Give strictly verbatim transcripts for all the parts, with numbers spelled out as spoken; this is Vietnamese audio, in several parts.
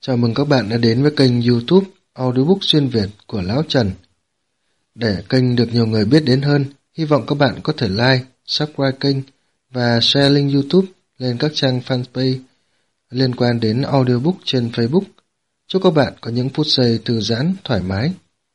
Chào mừng các bạn đã đến với kênh YouTube Audiobook xuyên Việt của Lão Trần. Để kênh được nhiều người biết đến hơn, hy vọng các bạn có thể like, subscribe kênh và share link YouTube lên các trang fanpage liên quan đến audiobook trên Facebook. Chúc các bạn có những phút giây thư giãn, thoải mái.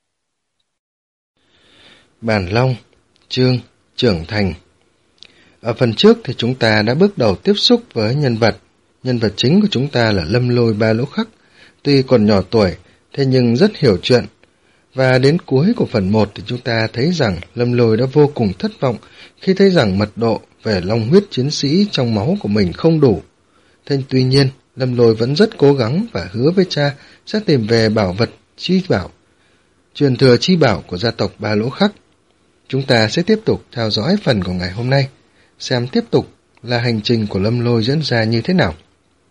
Bản Long, chương trưởng thành. Ở phần trước thì chúng ta đã bước đầu tiếp xúc với nhân vật. Nhân vật chính của chúng ta là Lâm Lôi Ba Lỗ Khắc. Tuy còn nhỏ tuổi, thế nhưng rất hiểu chuyện. Và đến cuối của phần một thì chúng ta thấy rằng Lâm Lôi đã vô cùng thất vọng khi thấy rằng mật độ về long huyết chiến sĩ trong máu của mình không đủ. Thế tuy nhiên, Lâm Lôi vẫn rất cố gắng và hứa với cha sẽ tìm về bảo vật chi bảo, truyền thừa chi bảo của gia tộc Ba Lỗ Khắc. Chúng ta sẽ tiếp tục theo dõi phần của ngày hôm nay, xem tiếp tục là hành trình của Lâm Lôi diễn ra như thế nào.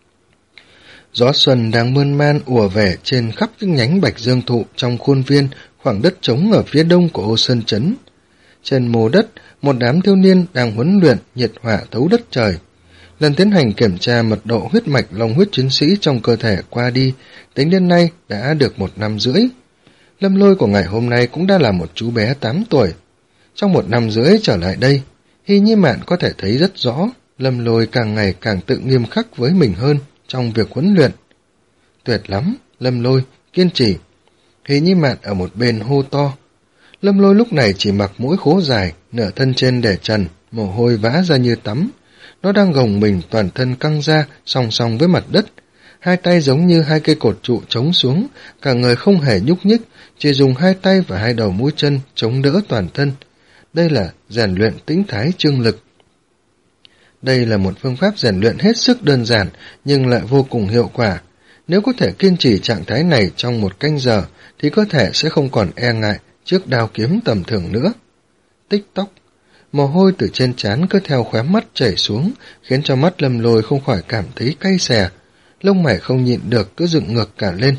Gió xuân đang mơn man ùa về trên khắp những nhánh bạch dương thụ trong khuôn viên khoảng đất trống ở phía đông của Ô Sơn Trấn. Trên mồ đất, một đám thiếu niên đang huấn luyện nhiệt hỏa thấu đất trời. Lần tiến hành kiểm tra mật độ huyết mạch long huyết chiến sĩ trong cơ thể qua đi, tính đến nay đã được một năm rưỡi. Lâm Lôi của ngày hôm nay cũng đã là một chú bé tám tuổi. Trong một năm rưỡi trở lại đây, Hy Nhi Mạn có thể thấy rất rõ Lâm Lôi càng ngày càng tự nghiêm khắc với mình hơn trong việc huấn luyện. Tuyệt lắm, Lâm Lôi, kiên trì. Hy Nhi Mạn ở một bên hô to. Lâm Lôi lúc này chỉ mặc mũi khố dài, nửa thân trên để trần, mồ hôi vã ra như tắm. Nó đang gồng mình toàn thân căng ra, song song với mặt đất. Hai tay giống như hai cây cột trụ chống xuống, cả người không hề nhúc nhích, chỉ dùng hai tay và hai đầu mũi chân chống đỡ toàn thân. Đây là rèn luyện tĩnh thái trương lực. Đây là một phương pháp rèn luyện hết sức đơn giản nhưng lại vô cùng hiệu quả. Nếu có thể kiên trì trạng thái này trong một canh giờ thì cơ thể sẽ không còn e ngại trước đao kiếm tầm thường nữa. Tích tóc, mồ hôi từ trên trán cứ theo khóe mắt chảy xuống khiến cho mắt Lâm Lôi không khỏi cảm thấy cay xè. Lông mày không nhịn được cứ dựng ngược cả lên.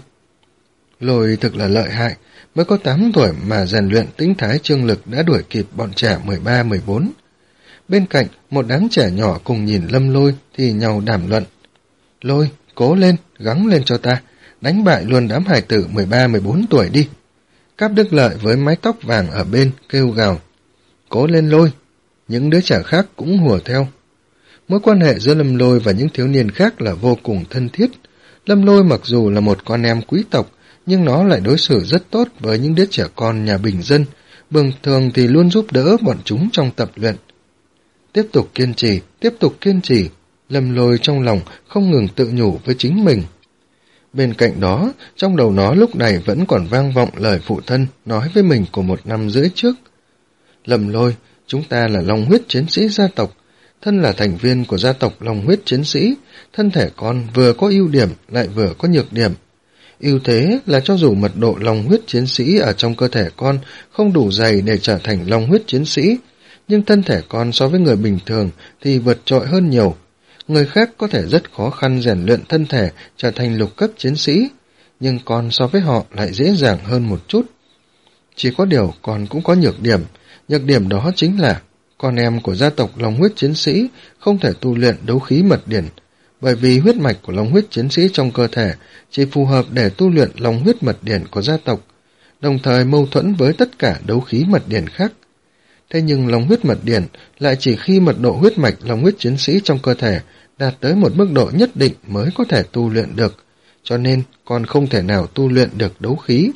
Lôi thực là lợi hại, mới có tám tuổi mà rèn luyện tĩnh thái trương lực đã đuổi kịp bọn trẻ mười ba mười bốn. Bên cạnh, một đám trẻ nhỏ cùng nhìn Lâm Lôi thì nhau đàm luận. Lôi, cố lên, gắng lên cho ta, đánh bại luôn đám hài tử mười ba mười bốn tuổi đi. Cáp Đức Lợi với mái tóc vàng ở bên kêu gào. Cố lên Lôi, những đứa trẻ khác cũng hùa theo. Mối quan hệ giữa Lâm Lôi và những thiếu niên khác là vô cùng thân thiết. Lâm Lôi mặc dù là một con em quý tộc, nhưng nó lại đối xử rất tốt với những đứa trẻ con nhà bình dân, bình thường thì luôn giúp đỡ bọn chúng trong tập luyện. Tiếp tục kiên trì, tiếp tục kiên trì, Lâm Lôi trong lòng không ngừng tự nhủ với chính mình. Bên cạnh đó, trong đầu nó lúc này vẫn còn vang vọng lời phụ thân nói với mình của một năm rưỡi trước. Lâm Lôi, chúng ta là long huyết chiến sĩ gia tộc, thân là thành viên của gia tộc long huyết chiến sĩ, thân thể con vừa có ưu điểm lại vừa có nhược điểm. Ưu thế là cho dù mật độ long huyết chiến sĩ ở trong cơ thể con không đủ dày để trở thành long huyết chiến sĩ, nhưng thân thể con so với người bình thường thì vượt trội hơn nhiều. Người khác có thể rất khó khăn rèn luyện thân thể trở thành lục cấp chiến sĩ, nhưng con so với họ lại dễ dàng hơn một chút. Chỉ có điều con cũng có nhược điểm, nhược điểm đó chính là con em của gia tộc long huyết chiến sĩ không thể tu luyện đấu khí mật điển, bởi vì huyết mạch của long huyết chiến sĩ trong cơ thể chỉ phù hợp để tu luyện long huyết mật điển của gia tộc, đồng thời mâu thuẫn với tất cả đấu khí mật điển khác. Thế nhưng long huyết mật điển lại chỉ khi mật độ huyết mạch long huyết chiến sĩ trong cơ thể đạt tới một mức độ nhất định mới có thể tu luyện được, cho nên con không thể nào tu luyện được đấu khí.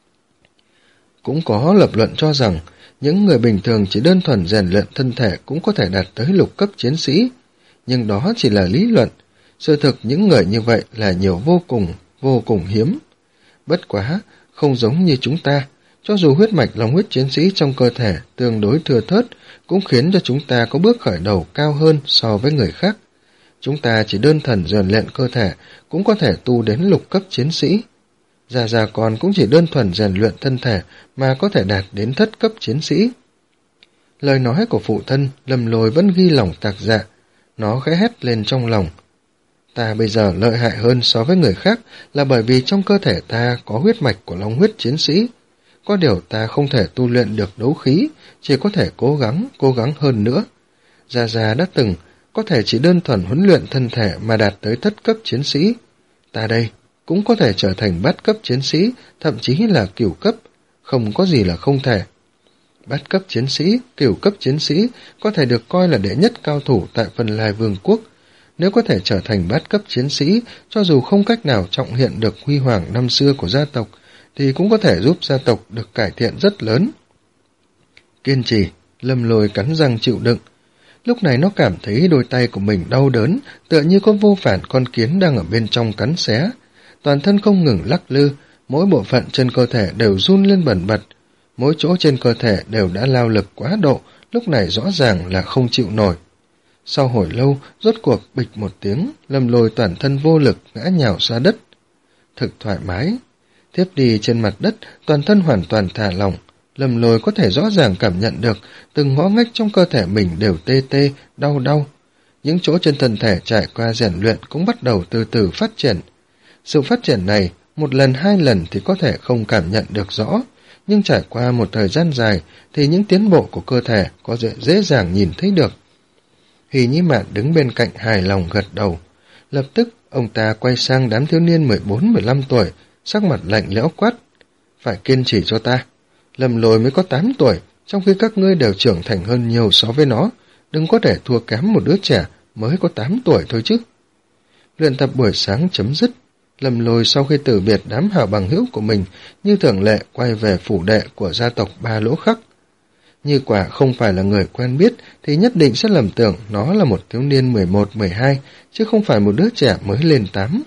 Cũng có lập luận cho rằng những người bình thường chỉ đơn thuần rèn luyện thân thể cũng có thể đạt tới lục cấp chiến sĩ, nhưng đó chỉ là lý luận. Sự thực những người như vậy là nhiều vô cùng, vô cùng hiếm. Bất quá, không giống như chúng ta, cho dù huyết mạch long huyết chiến sĩ trong cơ thể tương đối thưa thớt cũng khiến cho chúng ta có bước khởi đầu cao hơn so với người khác. Chúng ta chỉ đơn thuần rèn luyện cơ thể cũng có thể tu đến lục cấp chiến sĩ. Già già con cũng chỉ đơn thuần rèn luyện thân thể mà có thể đạt đến thất cấp chiến sĩ. Lời nói của phụ thân Lâm Lôi vẫn ghi lòng tạc dạ. Nó khẽ hét lên trong lòng. Ta bây giờ lợi hại hơn so với người khác là bởi vì trong cơ thể ta có huyết mạch của long huyết chiến sĩ. Có điều ta không thể tu luyện được đấu khí, chỉ có thể cố gắng, cố gắng hơn nữa. Già già đã từng có thể chỉ đơn thuần huấn luyện thân thể mà đạt tới thất cấp chiến sĩ. Ta đây, cũng có thể trở thành bát cấp chiến sĩ, thậm chí là cửu cấp, không có gì là không thể. Bát cấp chiến sĩ, cửu cấp chiến sĩ có thể được coi là đệ nhất cao thủ tại Vân Lai Vương quốc. Nếu có thể trở thành bát cấp chiến sĩ, cho dù không cách nào trọng hiện được huy hoàng năm xưa của gia tộc, thì cũng có thể giúp gia tộc được cải thiện rất lớn. Kiên trì, Lâm Lôi cắn răng chịu đựng. Lúc này nó cảm thấy đôi tay của mình đau đớn, tựa như có vô phản con kiến đang ở bên trong cắn xé. Toàn thân không ngừng lắc lư, mỗi bộ phận trên cơ thể đều run lên bần bật. Mỗi chỗ trên cơ thể đều đã lao lực quá độ, lúc này rõ ràng là không chịu nổi. Sau hồi lâu, rốt cuộc bịch một tiếng, Lâm Lôi toàn thân vô lực ngã nhào xuống đất. Thực thoải mái. Tiếp đi trên mặt đất, toàn thân hoàn toàn thả lỏng. Lâm Lôi có thể rõ ràng cảm nhận được từng ngõ ngách trong cơ thể mình đều tê tê, đau đau. Những chỗ trên thân thể trải qua rèn luyện cũng bắt đầu từ từ phát triển. Sự phát triển này, một lần hai lần thì có thể không cảm nhận được rõ, nhưng trải qua một thời gian dài thì những tiến bộ của cơ thể có dễ, dễ dàng nhìn thấy được. Hỷ Nhi Mạn đứng bên cạnh hài lòng gật đầu. Lập tức, ông ta quay sang đám thiếu niên mười bốn mười lăm tuổi, sắc mặt lạnh lẽo quát. Phải kiên trì cho ta. Lâm Lôi mới có tám tuổi, trong khi các ngươi đều trưởng thành hơn nhiều so với nó. Đừng có để thua kém một đứa trẻ mới có tám tuổi thôi chứ. Luyện tập buổi sáng chấm dứt. Lâm Lôi sau khi từ biệt đám hảo bằng hữu của mình, như thường lệ quay về phủ đệ của gia tộc Ba Lỗ Khắc. Như quả không phải là người quen biết thì nhất định sẽ lầm tưởng nó là một thiếu niên mười một mười hai, chứ không phải một đứa trẻ mới lên tám.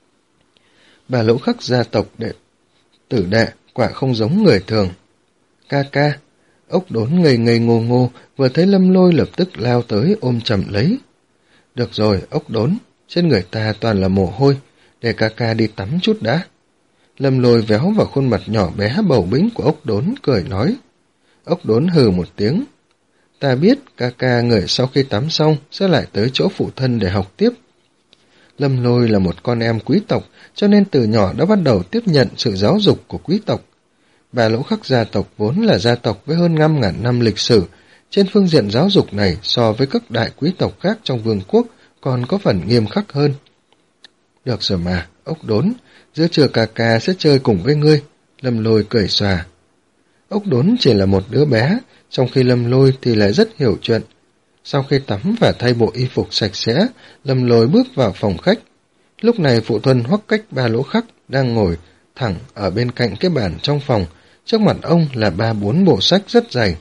Ba Lỗ Khắc gia tộc đệ tử đệ quả không giống người thường. Ca ca, Ốc Đốn ngây ngây ngô ngô, vừa thấy Lâm Lôi lập tức lao tới ôm chầm lấy. Được rồi, Ốc Đốn, trên người ta toàn là mồ hôi, để ca ca đi tắm chút đã. Lâm Lôi véo vào khuôn mặt nhỏ bé bầu bĩnh của Ốc Đốn, cười nói. Ốc Đốn hừ một tiếng. Ta biết ca ca người sau khi tắm xong sẽ lại tới chỗ phụ thân để học tiếp. Lâm Lôi là một con em quý tộc, cho nên từ nhỏ đã bắt đầu tiếp nhận sự giáo dục của quý tộc. Ba Lỗ Khắc gia tộc vốn là gia tộc với hơn năm ngàn năm lịch sử. Trên phương diện giáo dục này so với các đại quý tộc khác trong vương quốc còn có phần nghiêm khắc hơn. Được rồi mà, Ốc Đốn, giữa trưa ca ca sẽ chơi cùng với ngươi. Lâm Lôi cười xòa. Ốc Đốn chỉ là một đứa bé, trong khi Lâm Lôi thì lại rất hiểu chuyện. Sau khi tắm và thay bộ y phục sạch sẽ, Lâm Lôi bước vào phòng khách. Lúc này phụ thân Hoắc Cách Ba Lỗ Khắc đang ngồi thẳng ở bên cạnh cái bàn trong phòng, trước mặt ông là ba bốn bộ sách rất dày.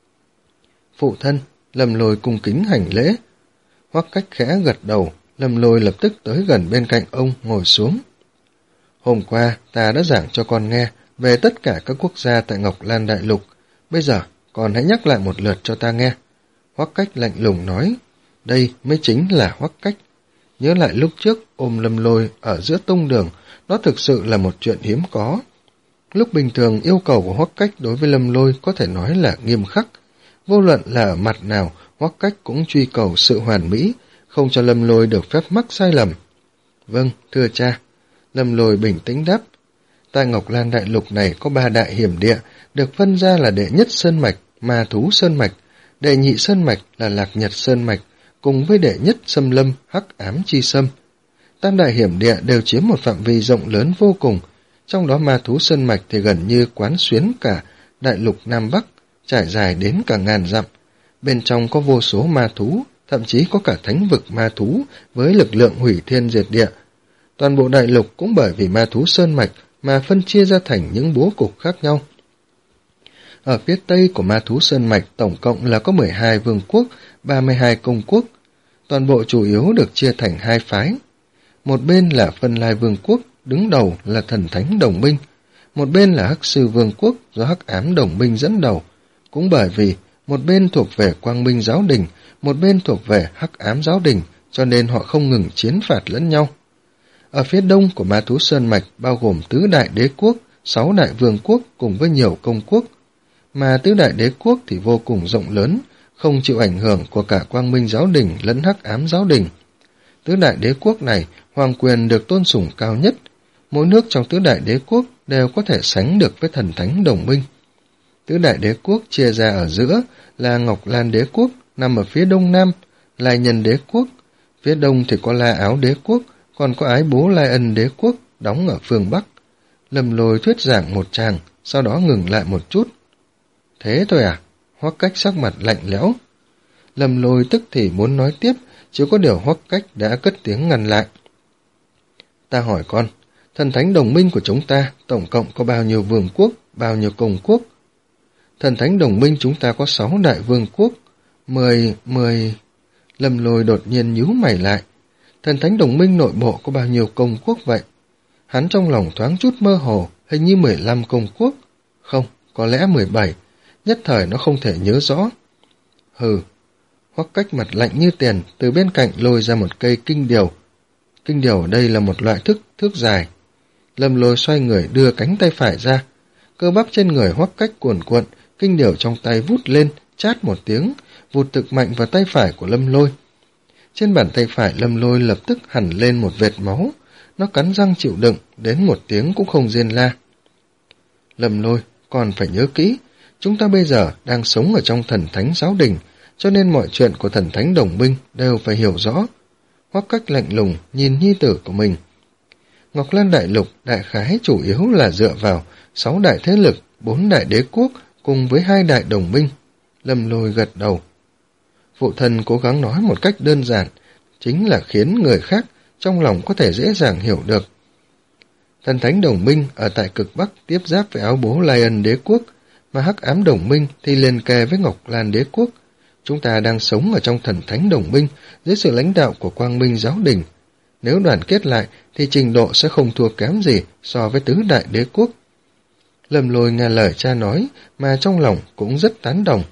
Phụ thân, Lâm Lôi cung kính hành lễ. Hoắc Cách khẽ gật đầu, Lâm Lôi lập tức tới gần bên cạnh ông ngồi xuống. Hôm qua ta đã giảng cho con nghe về tất cả các quốc gia tại Ngọc Lan Đại Lục. Bây giờ, con hãy nhắc lại một lượt cho ta nghe. Hoắc Cách lạnh lùng nói, đây mới chính là Hoắc Cách. Nhớ lại lúc trước ôm Lâm Lôi ở giữa tung đường, đó thực sự là một chuyện hiếm có. Lúc bình thường yêu cầu của Hoắc Cách đối với Lâm Lôi có thể nói là nghiêm khắc. Vô luận là ở mặt nào, Hoắc Cách cũng truy cầu sự hoàn mỹ, không cho Lâm Lôi được phép mắc sai lầm. Vâng, thưa cha. Lâm Lôi bình tĩnh đáp. Tại Ngọc Lan Đại Lục này có ba đại hiểm địa, được phân ra là đệ nhất Sơn Mạch, Ma Thú Sơn Mạch, đệ nhị Sơn Mạch là Lạc Nhật Sơn Mạch, cùng với đệ nhất Xâm Lâm, Hắc Ám Chi Sâm. Tam đại hiểm địa đều chiếm một phạm vi rộng lớn vô cùng, trong đó Ma Thú Sơn Mạch thì gần như quán xuyến cả Đại Lục Nam Bắc, trải dài đến cả ngàn dặm. Bên trong có vô số ma thú, thậm chí có cả thánh vực ma thú với lực lượng hủy thiên diệt địa. Toàn bộ đại lục cũng bởi vì Ma Thú Sơn Mạch mà phân chia ra thành những bố cục khác nhau. Ở phía tây của Ma Thú Sơn Mạch tổng cộng là có mười hai vương quốc, ba mươi hai công quốc. Toàn bộ chủ yếu được chia thành hai phái. Một bên là Vân Lai Vương quốc, đứng đầu là Thần Thánh Đồng Minh. Một bên là Hắc Sư Vương quốc do Hắc Ám Đồng Minh dẫn đầu. Cũng bởi vì một bên thuộc về Quang Minh Giáo Đình, một bên thuộc về Hắc Ám Giáo Đình, cho nên họ không ngừng chiến phạt lẫn nhau. Ở phía đông của Ma Thú Sơn Mạch bao gồm tứ đại đế quốc, sáu đại vương quốc cùng với nhiều công quốc. Mà tứ đại đế quốc thì vô cùng rộng lớn, không chịu ảnh hưởng của cả Quang Minh Giáo Đình lẫn Hắc Ám Giáo Đình. Tứ đại đế quốc này, hoàng quyền được tôn sùng cao nhất. Mỗi nước trong tứ đại đế quốc đều có thể sánh được với Thần Thánh Đồng Minh. Tứ đại đế quốc chia ra ở giữa là Ngọc Lan Đế quốc, nằm ở phía đông nam, Lai Nhân Đế quốc. Phía đông thì có La Áo Đế quốc, còn có Ái Bố Lai Ân Đế quốc, đóng ở phương Bắc. Lâm Lôi thuyết giảng một tràng, sau đó ngừng lại một chút. Thế thôi à? Hoắc Cách sắc mặt lạnh lẽo. Lâm Lôi tức thì muốn nói tiếp, chỉ có điều Hoắc Cách đã cất tiếng ngăn lại. Ta hỏi con, thần thánh đồng minh của chúng ta tổng cộng có bao nhiêu vương quốc, bao nhiêu công quốc? Thần thánh đồng minh chúng ta có sáu đại vương quốc, mười, mười... Lâm Lôi đột nhiên nhíu mày lại. Thần thánh đồng minh nội bộ có bao nhiêu công quốc vậy? Hắn trong lòng thoáng chút mơ hồ, hình như mười lăm công quốc. Không, có lẽ mười bảy, nhất thời nó không thể nhớ rõ. Hừ, Hoắc Cách mặt lạnh như tiền, từ bên cạnh lôi ra một cây kinh điều. Kinh điều ở đây là một loại thức thước dài. Lâm Lôi xoay người đưa cánh tay phải ra. Cơ bắp trên người Hoắc Cách cuồn cuộn, kinh điều trong tay vút lên, chát một tiếng, vụt thực mạnh vào tay phải của Lâm Lôi. Trên bàn tay phải Lâm Lôi lập tức hẳn lên một vệt máu, nó cắn răng chịu đựng, đến một tiếng cũng không rên la. Lâm Lôi, còn phải nhớ kỹ, chúng ta bây giờ đang sống ở trong thần thánh giáo đình, cho nên mọi chuyện của thần thánh đồng minh đều phải hiểu rõ. Hoắc Cách lạnh lùng nhìn nhi tử của mình. Ngọc Lan Đại Lục đại khái chủ yếu là dựa vào sáu đại thế lực, bốn đại đế quốc cùng với hai đại đồng minh. Lâm Lôi gật đầu. Phụ thân cố gắng nói một cách đơn giản, chính là khiến người khác trong lòng có thể dễ dàng hiểu được. Thần thánh đồng minh ở tại cực Bắc tiếp giáp với áo bố Lion đế quốc, mà hắc ám đồng minh thì liền kề với Ngọc Lan đế quốc. Chúng ta đang sống ở trong thần thánh đồng minh dưới sự lãnh đạo của Quang Minh giáo đình. Nếu đoàn kết lại thì trình độ sẽ không thua kém gì so với tứ đại đế quốc. Lâm Lôi nghe lời cha nói mà trong lòng cũng rất tán đồng.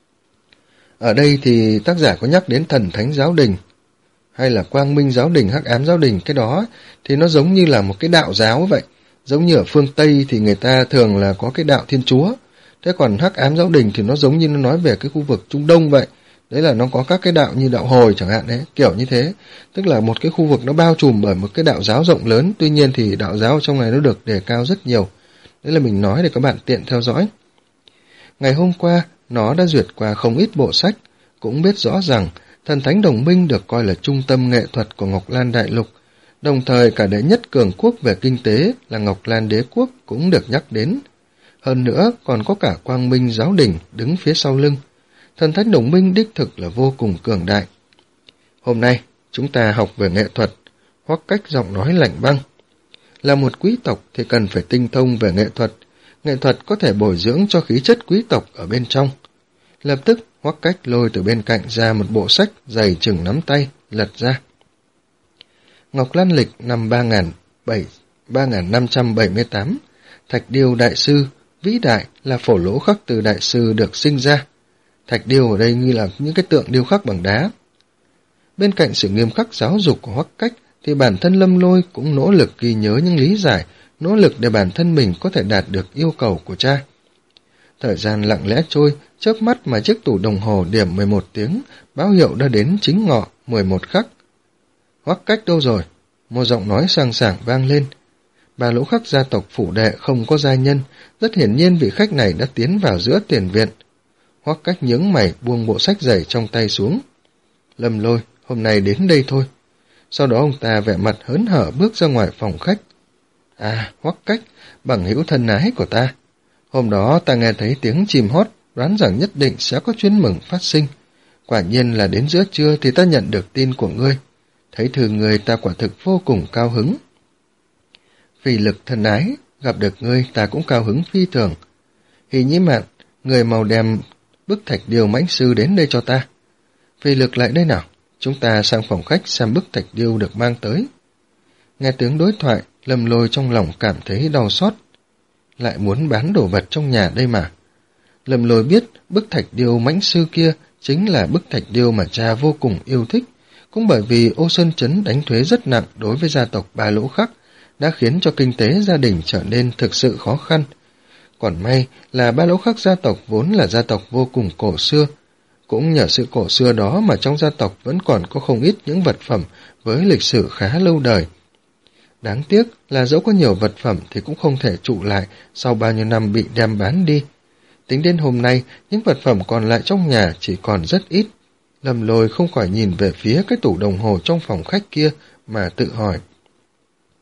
Ở đây thì tác giả có nhắc đến thần thánh giáo đình hay là Quang Minh giáo đình, hắc ám giáo đình, cái đó thì nó giống như là một cái đạo giáo vậy. Giống như ở phương Tây thì người ta thường là có cái đạo Thiên Chúa. Thế còn hắc ám giáo đình thì nó giống như nó nói về cái khu vực Trung Đông vậy. Đấy là nó có các cái đạo như đạo Hồi chẳng hạn đấy, kiểu như thế. Tức là một cái khu vực nó bao trùm bởi một cái đạo giáo rộng lớn, tuy nhiên thì đạo giáo trong này nó được đề cao rất nhiều. Đấy là mình nói để các bạn tiện theo dõi. Ngày hôm qua, nó đã duyệt qua không ít bộ sách, cũng biết rõ rằng thần thánh đồng minh được coi là trung tâm nghệ thuật của Ngọc Lan Đại Lục, đồng thời cả đệ nhất cường quốc về kinh tế là Ngọc Lan Đế quốc cũng được nhắc đến. Hơn nữa còn có cả Quang Minh giáo đình đứng phía sau lưng. Thần thánh đồng minh đích thực là vô cùng cường đại. Hôm nay, chúng ta học về nghệ thuật, Hoắc Cách giọng nói lạnh băng. Là một quý tộc thì cần phải tinh thông về nghệ thuật. Nghệ thuật có thể bồi dưỡng cho khí chất quý tộc ở bên trong. Lập tức, Hoắc Cách lôi từ bên cạnh ra một bộ sách dày chừng nắm tay, lật ra. Ngọc Lan lịch năm ba nghìn năm trăm bảy mươi tám, Thạch Điêu Đại Sư, vĩ đại là phổ lỗ khắc từ Đại Sư được sinh ra. Thạch điêu ở đây như là những cái tượng điêu khắc bằng đá. Bên cạnh sự nghiêm khắc giáo dục của Hoắc Cách thì bản thân Lâm Lôi cũng nỗ lực ghi nhớ những lý giải, nỗ lực để bản thân mình có thể đạt được yêu cầu của cha. Thời gian lặng lẽ trôi, chớp mắt mà chiếc tủ đồng hồ điểm mười một tiếng, báo hiệu đã đến chính ngọ mười một khắc. Hoắc Cách đâu rồi? Một giọng nói sang sảng vang lên. Bà Lỗ Khắc gia tộc phủ đệ không có gia nhân, rất hiển nhiên vị khách này đã tiến vào giữa tiền viện. Hoắc Cách nhướng mày buông bộ sách dày trong tay xuống. Lâm Lôi, hôm nay đến đây thôi. Sau đó ông ta vẻ mặt hớn hở bước ra ngoài phòng khách. À, Hoắc Cách, bằng hữu thân ái của ta. Hôm đó ta nghe thấy tiếng chim hót, đoán rằng nhất định sẽ có chuyến mừng phát sinh. Quả nhiên là đến giữa trưa thì ta nhận được tin của ngươi. Thấy thư người ta quả thực vô cùng cao hứng. Vì lực thân ái, gặp được ngươi ta cũng cao hứng phi thường. Hỷ Nhĩ Mạn, người màu đem bức thạch điêu mãnh sư đến đây cho ta. Vì lực lại đây nào, chúng ta sang phòng khách xem bức thạch điêu được mang tới. Nghe tiếng đối thoại, Lâm Lôi trong lòng cảm thấy đau xót. Lại muốn bán đồ vật trong nhà đây mà. Lâm Lôi biết bức thạch điêu mãnh sư kia chính là bức thạch điêu mà cha vô cùng yêu thích. Cũng bởi vì Ô Sơn Trấn đánh thuế rất nặng đối với gia tộc Ba Lỗ Khắc, đã khiến cho kinh tế gia đình trở nên thực sự khó khăn. Còn may là Ba Lỗ Khắc gia tộc vốn là gia tộc vô cùng cổ xưa. Cũng nhờ sự cổ xưa đó mà trong gia tộc vẫn còn có không ít những vật phẩm với lịch sử khá lâu đời. Đáng tiếc là dẫu có nhiều vật phẩm thì cũng không thể trụ lại sau bao nhiêu năm bị đem bán đi. Tính đến hôm nay, những vật phẩm còn lại trong nhà chỉ còn rất ít. Lâm Lôi không khỏi nhìn về phía cái tủ đồng hồ trong phòng khách kia mà tự hỏi.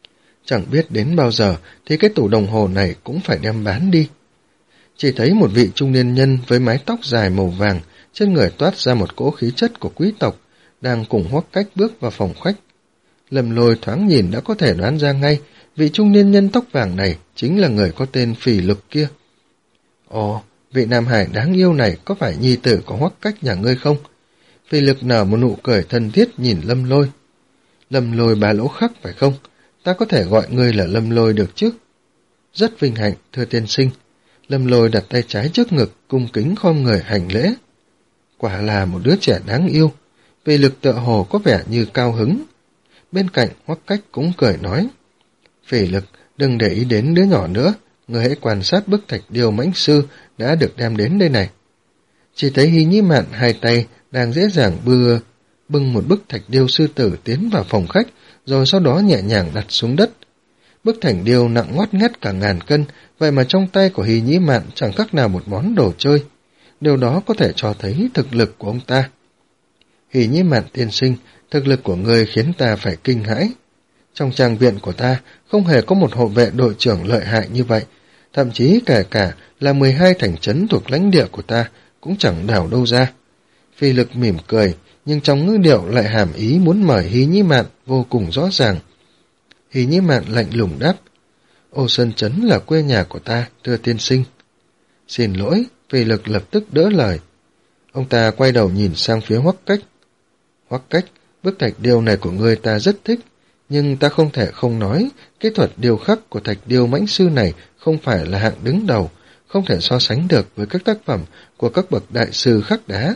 Chẳng biết đến bao giờ thì cái tủ đồng hồ này cũng phải đem bán đi. Chỉ thấy một vị trung niên nhân với mái tóc dài màu vàng, trên người toát ra một cỗ khí chất của quý tộc, đang cùng Hoắc Cách bước vào phòng khách. Lâm Lôi thoáng nhìn đã có thể đoán ra ngay, vị trung niên nhân tóc vàng này chính là người có tên Phỉ Lực kia. Ồ, vị Nam Hải đáng yêu này có phải nhi tử của Hoắc Cách nhà ngươi không? Phỉ Lực nở một nụ cười thân thiết nhìn Lâm Lôi. Lâm Lôi bà lỗ khắc phải không? Ta có thể gọi ngươi là Lâm Lôi được chứ? Rất vinh hạnh, thưa tiên sinh. Lâm Lôi đặt tay trái trước ngực, cung kính khom người hành lễ. Quả là một đứa trẻ đáng yêu. Phỉ Lực tựa hồ có vẻ như cao hứng. Bên cạnh Hoắc Cách cũng cười nói. Phỉ Lực, đừng để ý đến đứa nhỏ nữa. Ngươi hãy quan sát bức thạch điêu mãnh sư đã được đem đến đây này. Chỉ thấy Hy Nhĩ Mạn hai tay đang dễ dàng bưa bưng một bức thạch điêu sư tử tiến vào phòng khách, rồi sau đó nhẹ nhàng đặt xuống đất. Bức thạch điêu nặng ngoắt ngắt cả ngàn cân, vậy mà trong tay của Hy Nhĩ Mạn chẳng khác nào một món đồ chơi. Điều đó có thể cho thấy thực lực của ông ta. Hy Nhĩ Mạn tiên sinh, thực lực của ngươi khiến ta phải kinh hãi. Trong trang viện của ta không hề có một hộ vệ đội trưởng lợi hại như vậy, thậm chí kể cả là mười hai thành trấn thuộc lãnh địa của ta cũng chẳng đào đâu ra. Phỉ Lực mỉm cười, nhưng trong ngữ điệu lại hàm ý muốn mời Hy Nhĩ Mạn vô cùng rõ ràng. Hy Nhĩ Mạn lạnh lùng đáp, Ô Sơn Trấn là quê nhà của ta, thưa tiên sinh. Xin lỗi, Phỉ Lực lập tức đỡ lời. Ông ta quay đầu nhìn sang phía Hoắc Cách. Hoắc Cách, bức thạch điêu này của ngươi ta rất thích, nhưng ta không thể không nói, kỹ thuật điêu khắc của thạch điêu mãnh sư này không phải là hạng đứng đầu, không thể so sánh được với các tác phẩm của các bậc đại sư khắc đá.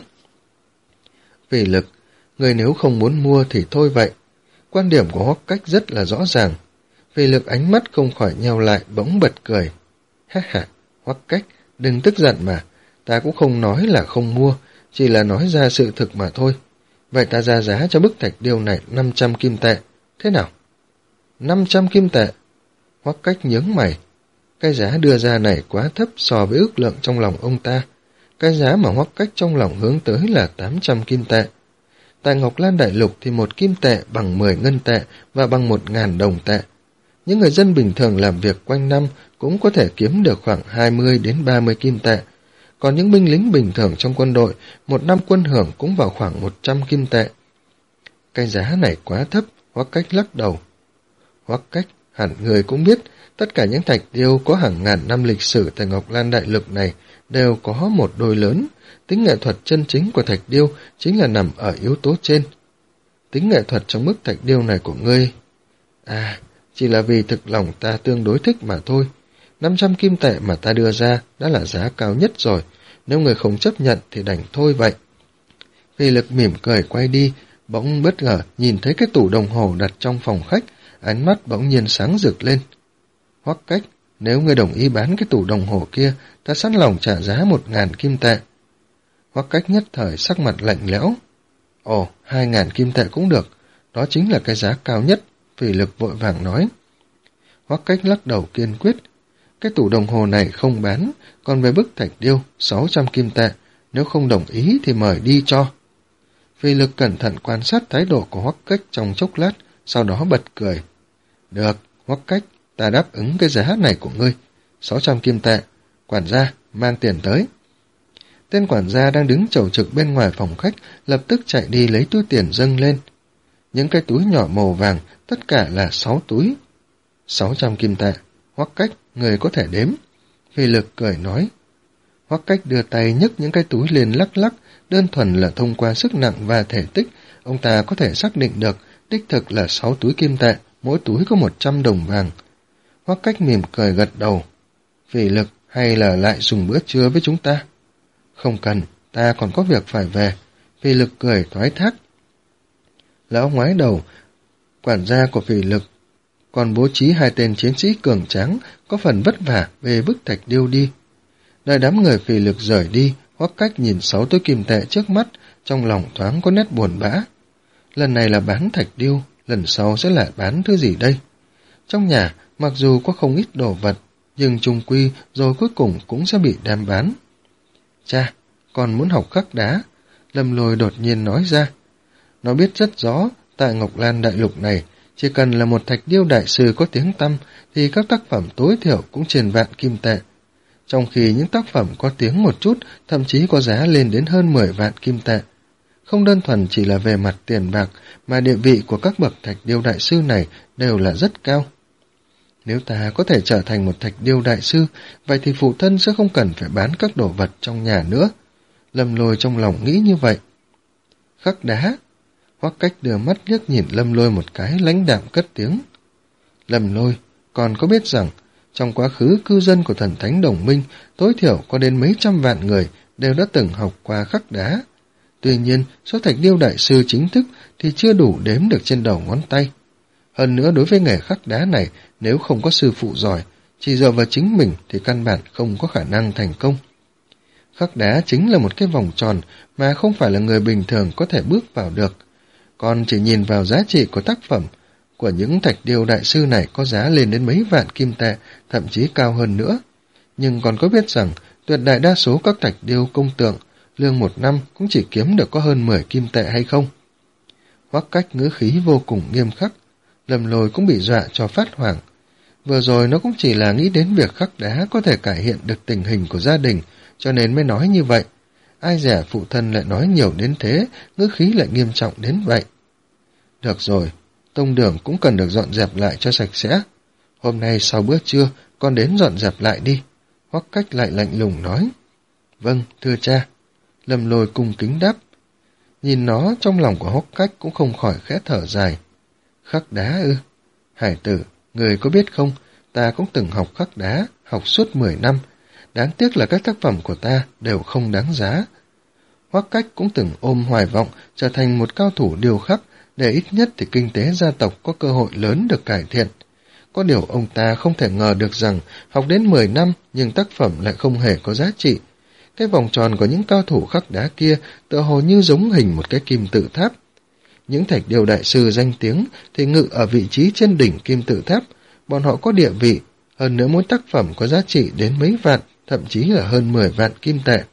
Phỉ Lực, người nếu không muốn mua thì thôi vậy. Quan điểm của Hoắc Cách rất là rõ ràng. Phỉ Lực ánh mắt không khỏi nheo lại, bỗng bật cười. Ha ha, Hoắc Cách, đừng tức giận mà, ta cũng không nói là không mua, chỉ là nói ra sự thực mà thôi. Vậy ta ra giá cho bức thạch điêu này năm trăm kim tệ, thế nào? năm trăm kim tệ? Hoắc Cách nhướng mày. Cái giá đưa ra này quá thấp so với ước lượng trong lòng ông ta. Cái giá mà Hoắc Cách trong lòng hướng tới là tám trăm kim tệ. Tại Ngọc Lan Đại Lục thì một kim tệ bằng mười ngân tệ và bằng một ngàn đồng tệ. Những người dân bình thường làm việc quanh năm cũng có thể kiếm được khoảng hai mươi đến ba mươi kim tệ. Còn những binh lính bình thường trong quân đội, một năm quân hưởng cũng vào khoảng một trăm kim tệ. Cái giá này quá thấp, Hoắc Cách lắc đầu. Hoắc Cách, hẳn người cũng biết, tất cả những thạch điêu có hàng ngàn năm lịch sử tại Ngọc Lan Đại Lục này đều có một đôi lớn. Tính nghệ thuật chân chính của thạch điêu chính là nằm ở yếu tố trên. Tính nghệ thuật trong bức thạch điêu này của ngươi, à, chỉ là vì thực lòng ta tương đối thích mà thôi. năm trăm kim tệ mà ta đưa ra đã là giá cao nhất rồi, nếu người không chấp nhận thì đành thôi vậy. Phỉ Lực mỉm cười quay đi, bỗng bất ngờ nhìn thấy cái tủ đồng hồ đặt trong phòng khách, ánh mắt bỗng nhiên sáng rực lên. Hoắc Cách, nếu ngươi đồng ý bán cái tủ đồng hồ kia, ta sẵn lòng trả giá một ngàn kim tệ. Hoắc Cách nhất thời sắc mặt lạnh lẽo. Ồ, hai ngàn kim tệ cũng được, đó chính là cái giá cao nhất, Phỉ Lực vội vàng nói. Hoắc Cách lắc đầu kiên quyết. Cái tủ đồng hồ này không bán, còn về bức thạch điêu, sáu trăm kim tệ, nếu không đồng ý thì mời đi cho. Phỉ Lực cẩn thận quan sát thái độ của Hoắc Cách trong chốc lát, sau đó bật cười. Được, Hoắc Cách, ta đáp ứng cái giá này của ngươi, sáu trăm kim tệ, quản gia, mang tiền tới. Tên quản gia đang đứng chầu trực bên ngoài phòng khách, lập tức chạy đi lấy túi tiền dâng lên. Những cái túi nhỏ màu vàng, tất cả là sáu túi. sáu trăm kim tệ, Hoắc Cách, người có thể đếm. Phỉ Lực cười nói. Hoắc Cách đưa tay nhấc những cái túi lên lắc lắc, đơn thuần là thông qua sức nặng và thể tích, ông ta có thể xác định được đích thực là sáu túi kim tệ, mỗi túi có một trăm đồng vàng. Hoắc Cách mỉm cười gật đầu. Phỉ Lực, hay là lại dùng bữa trưa với chúng ta? Không cần, ta còn có việc phải về. Phỉ Lực cười thoái thác. Lão ngoái đầu, quản gia của Phỉ Lực còn bố trí hai tên chiến sĩ cường tráng có phần vất vả về bức thạch điêu đi. Đợi đám người Phỉ Lực rời đi, Hoắc Cách nhìn sáu túi kim tệ trước mắt, trong lòng thoáng có nét buồn bã. Lần này là bán thạch điêu, lần sau sẽ lại bán thứ gì đây? Trong nhà, mặc dù có không ít đồ vật, nhưng chung quy rồi cuối cùng cũng sẽ bị đem bán. Cha, con muốn học khắc đá, Lâm Lôi đột nhiên nói ra. Nó biết rất rõ, tại Ngọc Lan Đại Lục này, Chỉ cần là một thạch điêu đại sư có tiếng tăm thì các tác phẩm tối thiểu cũng trên vạn kim tệ. Trong khi những tác phẩm có tiếng một chút thậm chí có giá lên đến hơn mười vạn kim tệ. Không đơn thuần chỉ là về mặt tiền bạc mà địa vị của các bậc thạch điêu đại sư này đều là rất cao. Nếu ta có thể trở thành một thạch điêu đại sư, vậy thì phụ thân sẽ không cần phải bán các đồ vật trong nhà nữa. Lâm Lôi trong lòng nghĩ như vậy. Khắc đá. Hoắc Cách đưa mắt liếc nhìn Lâm Lôi một cái, lãnh đạm cất tiếng. Lâm Lôi, còn có biết rằng trong quá khứ cư dân của thần thánh đồng minh tối thiểu có đến mấy trăm vạn người đều đã từng học qua khắc đá. Tuy nhiên, số thạch điêu đại sư chính thức thì chưa đủ đếm được trên đầu ngón tay. Hơn nữa đối với nghề khắc đá này, nếu không có sư phụ giỏi, chỉ dựa vào chính mình thì căn bản không có khả năng thành công. Khắc đá chính là một cái vòng tròn mà không phải là người bình thường có thể bước vào được. Còn chỉ nhìn vào giá trị của tác phẩm của những thạch điêu đại sư này có giá lên đến mấy vạn kim tệ, thậm chí cao hơn nữa. Nhưng còn có biết rằng tuyệt đại đa số các thạch điêu công tượng lương một năm cũng chỉ kiếm được có hơn mười kim tệ hay không? Hoắc Cách ngữ khí vô cùng nghiêm khắc, Lâm Lôi cũng bị dọa cho phát hoảng. Vừa rồi nó cũng chỉ là nghĩ đến việc khắc đá có thể cải hiện được tình hình của gia đình, cho nên mới nói như vậy. Ai dè phụ thân lại nói nhiều đến thế, ngữ khí lại nghiêm trọng đến vậy. Được rồi, tông đường cũng cần được dọn dẹp lại cho sạch sẽ. Hôm nay sau bữa trưa, con đến dọn dẹp lại đi. Hoắc Cách lại lạnh lùng nói. Vâng, thưa cha. Lâm Lôi cung kính đáp. Nhìn nó, trong lòng của Hoắc Cách cũng không khỏi khẽ thở dài. Khắc đá ư? Hải tử, người có biết không, ta cũng từng học khắc đá, học suốt mười năm. Đáng tiếc là các tác phẩm của ta đều không đáng giá. Hoắc Cách cũng từng ôm hoài vọng trở thành một cao thủ điêu khắc, để ít nhất thì kinh tế gia tộc có cơ hội lớn được cải thiện. Có điều ông ta không thể ngờ được rằng học đến mười năm nhưng tác phẩm lại không hề có giá trị. Cái vòng tròn của những cao thủ khắc đá kia tựa hồ như giống hình một cái kim tự tháp. Những thạch điêu đại sư danh tiếng thì ngự ở vị trí trên đỉnh kim tự tháp, bọn họ có địa vị, hơn nữa mỗi tác phẩm có giá trị đến mấy vạn, thậm chí là hơn mười vạn kim tệ.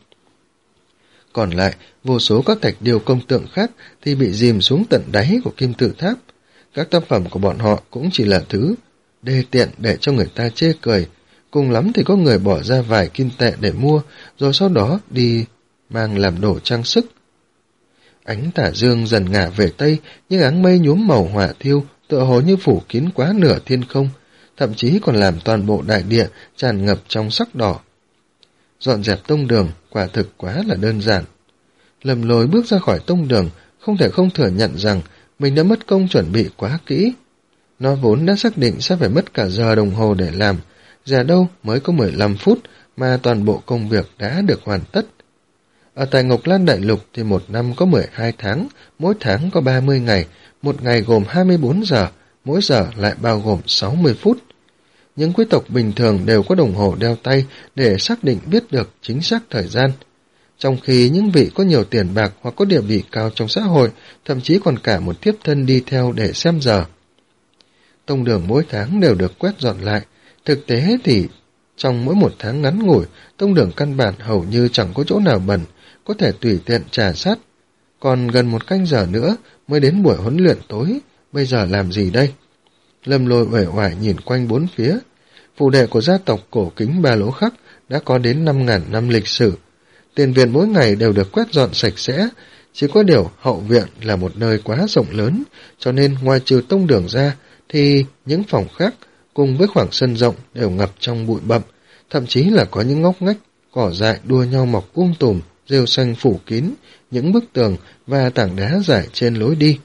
Còn lại, vô số các thạch điêu công tượng khác thì bị dìm xuống tận đáy của kim tự tháp. Các tác phẩm của bọn họ cũng chỉ là thứ đê tiện để cho người ta chê cười. Cùng lắm thì có người bỏ ra vài kim tệ để mua, rồi sau đó đi mang làm đồ trang sức. Ánh tà dương dần ngả về tây, những áng mây nhuốm màu hỏa thiêu, tựa hồ như phủ kín quá nửa thiên không, thậm chí còn làm toàn bộ đại địa tràn ngập trong sắc đỏ. Dọn dẹp tông đường, quả thực quá là đơn giản. Lâm Lôi bước ra khỏi tông đường, không thể không thừa nhận rằng mình đã mất công chuẩn bị quá kỹ. Nó vốn đã xác định sẽ phải mất cả giờ đồng hồ để làm, giờ đâu mới có mười lăm phút mà toàn bộ công việc đã được hoàn tất. Ở tại Ngọc Lan Đại Lục thì một năm có mười hai tháng, mỗi tháng có ba mươi ngày, một ngày gồm hai mươi bốn giờ, mỗi giờ lại bao gồm sáu mươi phút. Những quý tộc bình thường đều có đồng hồ đeo tay để xác định biết được chính xác thời gian. Trong khi những vị có nhiều tiền bạc hoặc có địa vị cao trong xã hội, thậm chí còn cả một thiếp thân đi theo để xem giờ. Tông đường mỗi tháng đều được quét dọn lại. Thực tế thì trong mỗi một tháng ngắn ngủi, tông đường căn bản hầu như chẳng có chỗ nào bẩn, có thể tùy tiện trà sát. Còn gần một canh giờ nữa mới đến buổi huấn luyện tối, bây giờ làm gì đây? Lâm Lôi uể oải nhìn quanh bốn phía. Phủ đệ của gia tộc cổ kính Ba Lỗ Khắc đã có đến năm ngàn năm lịch sử. Tiền viện mỗi ngày đều được quét dọn sạch sẽ, chỉ có điều hậu viện là một nơi quá rộng lớn, cho nên ngoài trừ tông đường ra thì những phòng khác cùng với khoảng sân rộng đều ngập trong bụi bặm, thậm chí là có những ngóc ngách, cỏ dại đua nhau mọc um tùm, rêu xanh phủ kín những bức tường và tảng đá rải trên lối đi.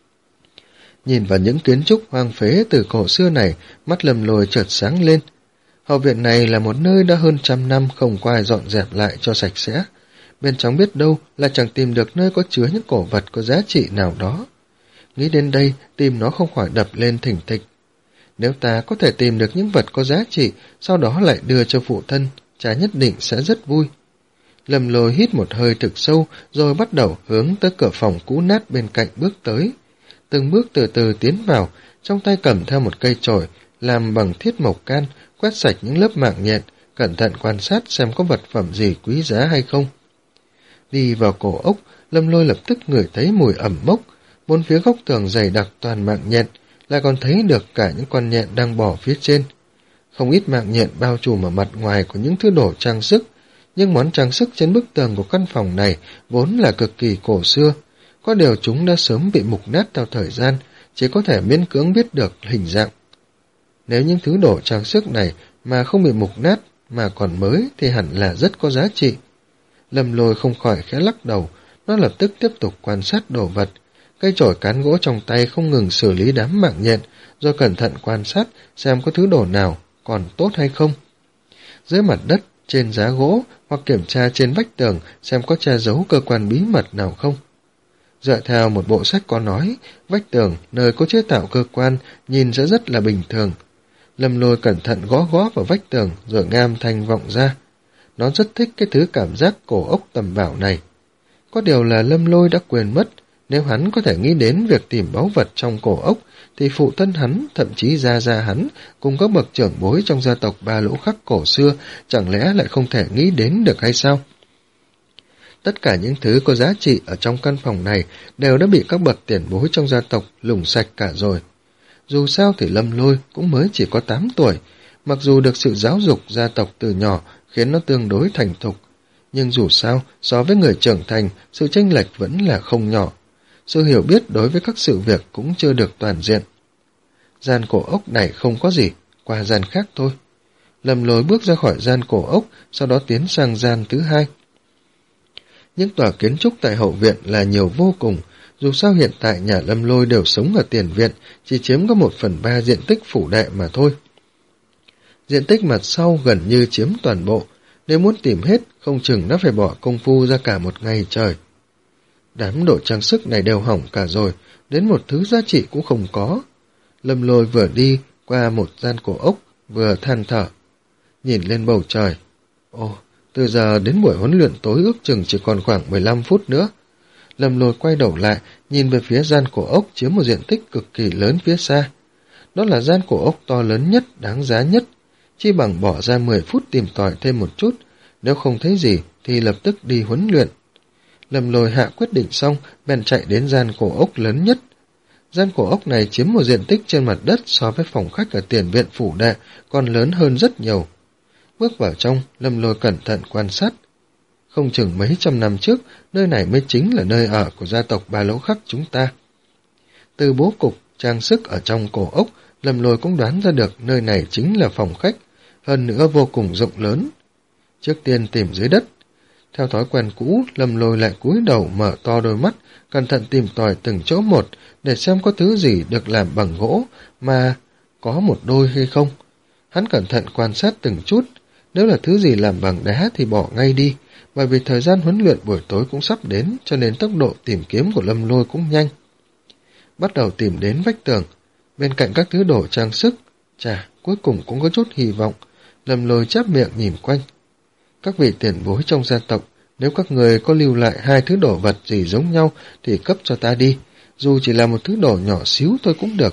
Nhìn vào những kiến trúc hoang phế từ cổ xưa này, mắt Lâm Lôi chợt sáng lên. Hậu viện này là một nơi đã hơn trăm năm không có ai dọn dẹp lại cho sạch sẽ. Bên trong biết đâu là chẳng tìm được nơi có chứa những cổ vật có giá trị nào đó. Nghĩ đến đây, tim nó không khỏi đập lên thình thịch. Nếu ta có thể tìm được những vật có giá trị, sau đó lại đưa cho phụ thân, cha nhất định sẽ rất vui. Lâm Lôi hít một hơi thực sâu, rồi bắt đầu hướng tới cửa phòng cũ nát bên cạnh bước tới. Từng bước từ từ tiến vào, trong tay cầm theo một cây chổi, làm bằng thiết mộc can, quét sạch những lớp mạng nhện, cẩn thận quan sát xem có vật phẩm gì quý giá hay không. Đi vào cổ ốc, Lâm Lôi lập tức ngửi thấy mùi ẩm mốc, bốn phía góc tường dày đặc toàn mạng nhện, lại còn thấy được cả những con nhện đang bò phía trên. Không ít mạng nhện bao trùm ở mặt ngoài của những thứ đồ trang sức, nhưng món trang sức trên bức tường của căn phòng này vốn là cực kỳ cổ xưa, có điều chúng đã sớm bị mục nát theo thời gian, chỉ có thể miễn cưỡng biết được hình dạng. Nếu những thứ đồ trang sức này mà không bị mục nát mà còn mới thì hẳn là rất có giá trị. Lâm Lôi không khỏi khẽ lắc đầu, nó lập tức tiếp tục quan sát đồ vật. Cây chổi cán gỗ trong tay không ngừng xử lý đám mạng nhện, rồi cẩn thận quan sát xem có thứ đồ nào còn tốt hay không. Dưới mặt đất, trên giá gỗ hoặc kiểm tra trên vách tường xem có che giấu cơ quan bí mật nào không. Dựa theo một bộ sách có nói, vách tường nơi có chế tạo cơ quan nhìn sẽ rất là bình thường. Lâm Lôi cẩn thận gõ gõ vào vách tường rồi ngam thanh vọng ra. Nó rất thích cái thứ cảm giác cổ ốc tầm bảo này. Có điều là Lâm Lôi đã quên mất, nếu hắn có thể nghĩ đến việc tìm báu vật trong cổ ốc, thì phụ thân hắn, thậm chí gia gia hắn, cùng các bậc trưởng bối trong gia tộc Ba Lỗ Khắc cổ xưa, chẳng lẽ lại không thể nghĩ đến được hay sao? Tất cả những thứ có giá trị ở trong căn phòng này đều đã bị các bậc tiền bối trong gia tộc lùng sạch cả rồi. Dù sao thì Lâm Lôi cũng mới chỉ có tám tuổi, mặc dù được sự giáo dục gia tộc từ nhỏ khiến nó tương đối thành thục, nhưng dù sao, so với người trưởng thành, sự chênh lệch vẫn là không nhỏ. Sự hiểu biết đối với các sự việc cũng chưa được toàn diện. Gian cổ ốc này không có gì, qua gian khác thôi. Lâm Lôi bước ra khỏi gian cổ ốc, sau đó tiến sang gian thứ hai. Những tòa kiến trúc tại hậu viện là nhiều vô cùng, dù sao hiện tại nhà Lâm Lôi đều sống ở tiền viện, chỉ chiếm có một phần ba diện tích phủ đệ mà thôi. Diện tích mặt sau gần như chiếm toàn bộ, nếu muốn tìm hết, không chừng nó phải bỏ công phu ra cả một ngày trời. Đám đồ trang sức này đều hỏng cả rồi, đến một thứ giá trị cũng không có. Lâm Lôi vừa đi qua một gian cổ ốc, vừa than thở. Nhìn lên bầu trời. Ồ, từ giờ đến buổi huấn luyện tối ước chừng chỉ còn khoảng mười lăm phút nữa. Lâm Lôi quay đầu lại, nhìn về phía gian cổ ốc chiếm một diện tích cực kỳ lớn phía xa. Đó là gian cổ ốc to lớn nhất, đáng giá nhất. Chi bằng bỏ ra mười phút tìm tòi thêm một chút, nếu không thấy gì thì lập tức đi huấn luyện. Lâm Lôi hạ quyết định xong, bèn chạy đến gian cổ ốc lớn nhất. Gian cổ ốc này chiếm một diện tích trên mặt đất so với phòng khách ở tiền viện phủ đệ còn lớn hơn rất nhiều. Bước vào trong, Lâm Lôi cẩn thận quan sát. Không chừng mấy trăm năm trước, nơi này mới chính là nơi ở của gia tộc Ba Lỗ Khắc chúng ta. Từ bố cục, trang sức ở trong cổ ốc, Lâm Lôi cũng đoán ra được nơi này chính là phòng khách, hơn nữa vô cùng rộng lớn. Trước tiên tìm dưới đất. Theo thói quen cũ, Lâm Lôi lại cúi đầu mở to đôi mắt, cẩn thận tìm tòi từng chỗ một, để xem có thứ gì được làm bằng gỗ, mà có một đôi hay không. Hắn cẩn thận quan sát từng chút, nếu là thứ gì làm bằng đá thì bỏ ngay đi, bởi vì thời gian huấn luyện buổi tối cũng sắp đến, cho nên tốc độ tìm kiếm của Lâm Lôi cũng nhanh. Bắt đầu tìm đến vách tường, bên cạnh các thứ đồ trang sức, chà, cuối cùng cũng có chút hy vọng. Lâm Lôi chép miệng nhìn quanh. Các vị tiền bối trong gia tộc, nếu các người có lưu lại hai thứ đồ vật gì giống nhau thì cấp cho ta đi, dù chỉ là một thứ đồ nhỏ xíu thôi cũng được.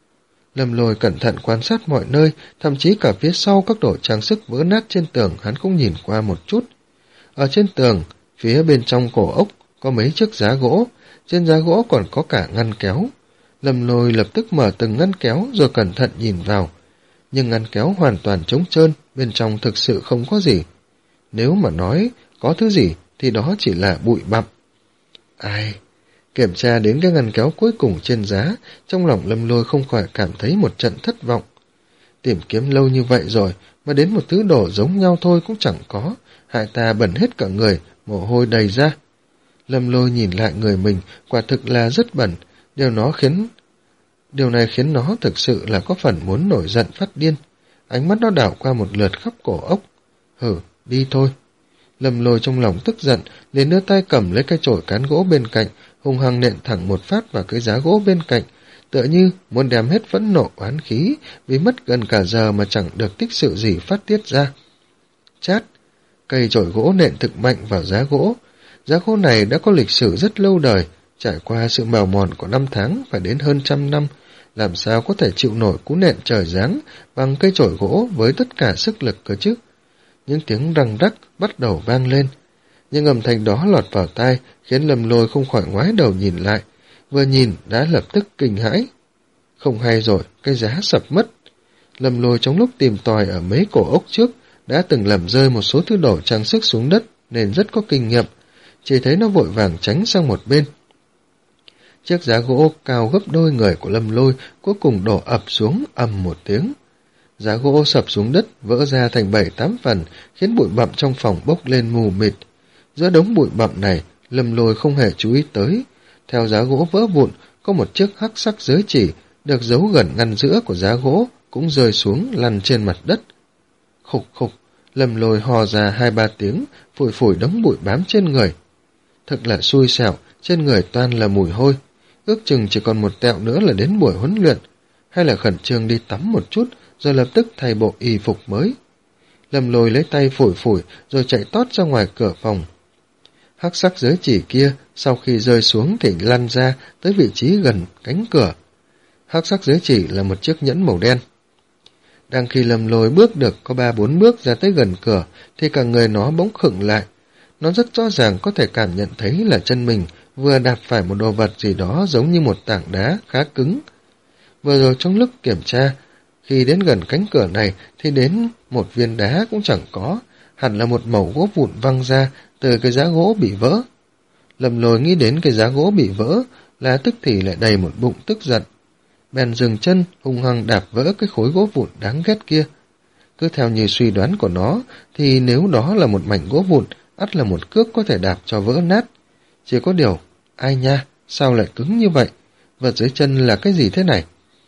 Lâm Lôi cẩn thận quan sát mọi nơi, thậm chí cả phía sau các đồ trang sức vỡ nát trên tường hắn cũng nhìn qua một chút. Ở trên tường, phía bên trong cổ ốc, có mấy chiếc giá gỗ, trên giá gỗ còn có cả ngăn kéo. Lâm Lôi lập tức mở từng ngăn kéo rồi cẩn thận nhìn vào. Nhưng ngăn kéo hoàn toàn trống trơn, bên trong thực sự không có gì. Nếu mà nói có thứ gì thì đó chỉ là bụi bặm. Ai... Kiểm tra đến cái ngăn kéo cuối cùng trên giá, trong lòng Lâm Lôi không khỏi cảm thấy một trận thất vọng. Tìm kiếm lâu như vậy rồi, mà đến một thứ đồ giống nhau thôi cũng chẳng có, hại ta bẩn hết cả người, mồ hôi đầy ra. Lâm Lôi nhìn lại người mình, quả thực là rất bẩn, điều nó khiến... Điều này khiến nó thực sự là có phần muốn nổi giận phát điên. Ánh mắt nó đảo qua một lượt khắp cổ ốc. Hử, đi thôi. Lâm Lôi trong lòng tức giận, liền đưa tay cầm lấy cái chổi cán gỗ bên cạnh, hung hăng nện thẳng một phát vào cái giá gỗ bên cạnh, tựa như muốn đem hết phẫn nộ oán khí, vì mất gần cả giờ mà chẳng được tích sự gì phát tiết ra. Chát, cây chổi gỗ nện thực mạnh vào giá gỗ. Giá gỗ này đã có lịch sử rất lâu đời, trải qua sự mào mòn của năm tháng phải đến hơn trăm năm, làm sao có thể chịu nổi cú nện trời giáng bằng cây chổi gỗ với tất cả sức lực cơ chứ. Những tiếng răng rắc bắt đầu vang lên, nhưng âm thanh đó lọt vào tai khiến Lâm Lôi không khỏi ngoái đầu nhìn lại, vừa nhìn đã lập tức kinh hãi. Không hay rồi, cái giá sập mất. Lâm Lôi trong lúc tìm tòi ở mấy cổ ốc trước, đã từng làm rơi một số thứ đồ trang sức xuống đất, nên rất có kinh nghiệm. Chỉ thấy nó vội vàng tránh sang một bên. Chiếc giá gỗ cao gấp đôi người của Lâm Lôi cuối cùng đổ ập xuống ầm một tiếng. Giá gỗ sập xuống đất, vỡ ra thành bảy tám phần, khiến bụi bặm trong phòng bốc lên mù mịt. Giữa đống bụi bặm này, Lâm Lôi không hề chú ý tới. Theo giá gỗ vỡ vụn, có một chiếc hắc sắc giới chỉ được giấu gần ngăn giữa của giá gỗ cũng rơi xuống lăn trên mặt đất. Khục khục, Lâm Lôi hò ra hai ba tiếng, phủi phủi đống bụi bám trên người. Thật là xui xẻo, trên người toàn là mùi hôi. Ước chừng chỉ còn một tẹo nữa là đến buổi huấn luyện, hay là khẩn trương đi tắm một chút, rồi lập tức thay bộ y phục mới. Lâm Lôi lấy tay phủi phủi, rồi chạy tót ra ngoài cửa phòng. Hắc sắc giới chỉ kia, sau khi rơi xuống thì lăn ra tới vị trí gần cánh cửa. Hắc sắc giới chỉ là một chiếc nhẫn màu đen. Đang khi Lâm Lôi bước được có ba bốn bước ra tới gần cửa, thì cả người nó bỗng khựng lại. Nó rất rõ ràng có thể cảm nhận thấy là chân mình vừa đạp phải một đồ vật gì đó giống như một tảng đá khá cứng. Vừa rồi trong lúc kiểm tra, khi đến gần cánh cửa này thì đến một viên đá cũng chẳng có, hẳn là một mẩu gỗ vụn văng ra từ cái giá gỗ bị vỡ. Lâm Lôi nghĩ đến cái giá gỗ bị vỡ là tức thì lại đầy một bụng tức giận. Bèn dừng chân hung hăng đạp vỡ cái khối gỗ vụn đáng ghét kia. Cứ theo như suy đoán của nó thì nếu đó là một mảnh gỗ vụn, ắt là một cước có thể đạp cho vỡ nát. Chỉ có điều, ai nha, sao lại cứng như vậy? Vật dưới chân là cái gì thế này?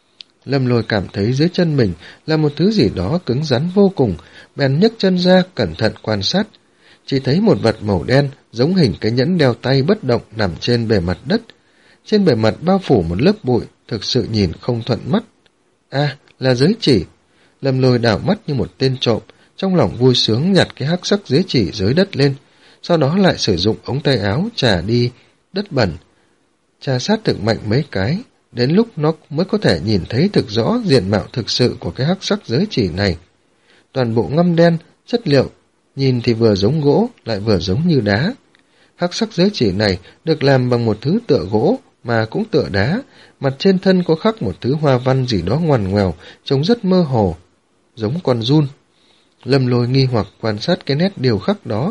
Lâm Lôi cảm thấy dưới chân mình là một thứ gì đó cứng rắn vô cùng, bèn nhấc chân ra cẩn thận quan sát. Chỉ thấy một vật màu đen giống hình cái nhẫn đeo tay bất động nằm trên bề mặt đất. Trên bề mặt bao phủ một lớp bụi, thực sự nhìn không thuận mắt. À, là giới chỉ. Lâm Lôi đảo mắt như một tên trộm, trong lòng vui sướng nhặt cái hắc sắc giới chỉ dưới đất lên, sau đó lại sử dụng ống tay áo chà đi đất bẩn, chà sát thực mạnh mấy cái, đến lúc nó mới có thể nhìn thấy thực rõ diện mạo thực sự của cái hắc sắc giới chỉ này. Toàn bộ ngăm đen, chất liệu, nhìn thì vừa giống gỗ, lại vừa giống như đá. Hắc sắc giới chỉ này được làm bằng một thứ tựa gỗ, mà cũng tựa đá, mặt trên thân có khắc một thứ hoa văn gì đó ngoằn ngoèo, trông rất mơ hồ, giống con giun. Lâm Lôi nghi hoặc quan sát cái nét điều khắc đó.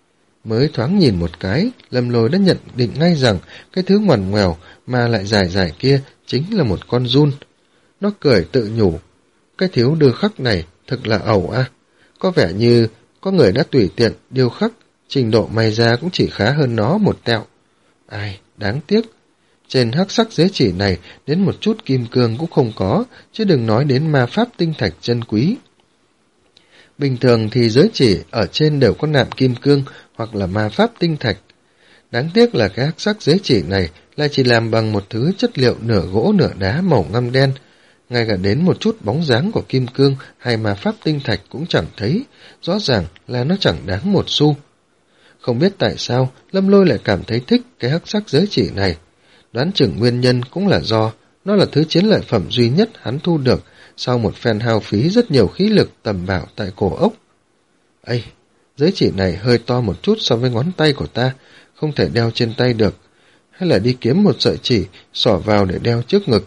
Mới thoáng nhìn một cái, Lâm Lôi đã nhận định ngay rằng cái thứ ngoằn ngoèo mà lại dài dài kia chính là một con giun. Nó cười tự nhủ, cái thiếu đưa khắc này thật là ẩu a. Có vẻ như có người đã tùy tiện điêu khắc, trình độ may ra cũng chỉ khá hơn nó một tẹo. Ai, đáng tiếc. Trên hắc sắc giới chỉ này đến một chút kim cương cũng không có, chứ đừng nói đến ma pháp tinh thạch chân quý. Bình thường thì giới chỉ ở trên đều có nạm kim cương hoặc là ma pháp tinh thạch. Đáng tiếc là cái hắc sắc giới chỉ này lại chỉ làm bằng một thứ chất liệu nửa gỗ nửa đá màu ngăm đen. Ngay cả đến một chút bóng dáng của kim cương hay ma pháp tinh thạch cũng chẳng thấy, rõ ràng là nó chẳng đáng một xu. Không biết tại sao Lâm Lôi lại cảm thấy thích cái hắc sắc giới chỉ này. Đoán chừng nguyên nhân cũng là do nó là thứ chiến lợi phẩm duy nhất hắn thu được sau một phen hao phí rất nhiều khí lực tầm bảo tại cổ ốc. Ây, giới chỉ này hơi to một chút so với ngón tay của ta, không thể đeo trên tay được. Hay là đi kiếm một sợi chỉ, xỏ vào để đeo trước ngực.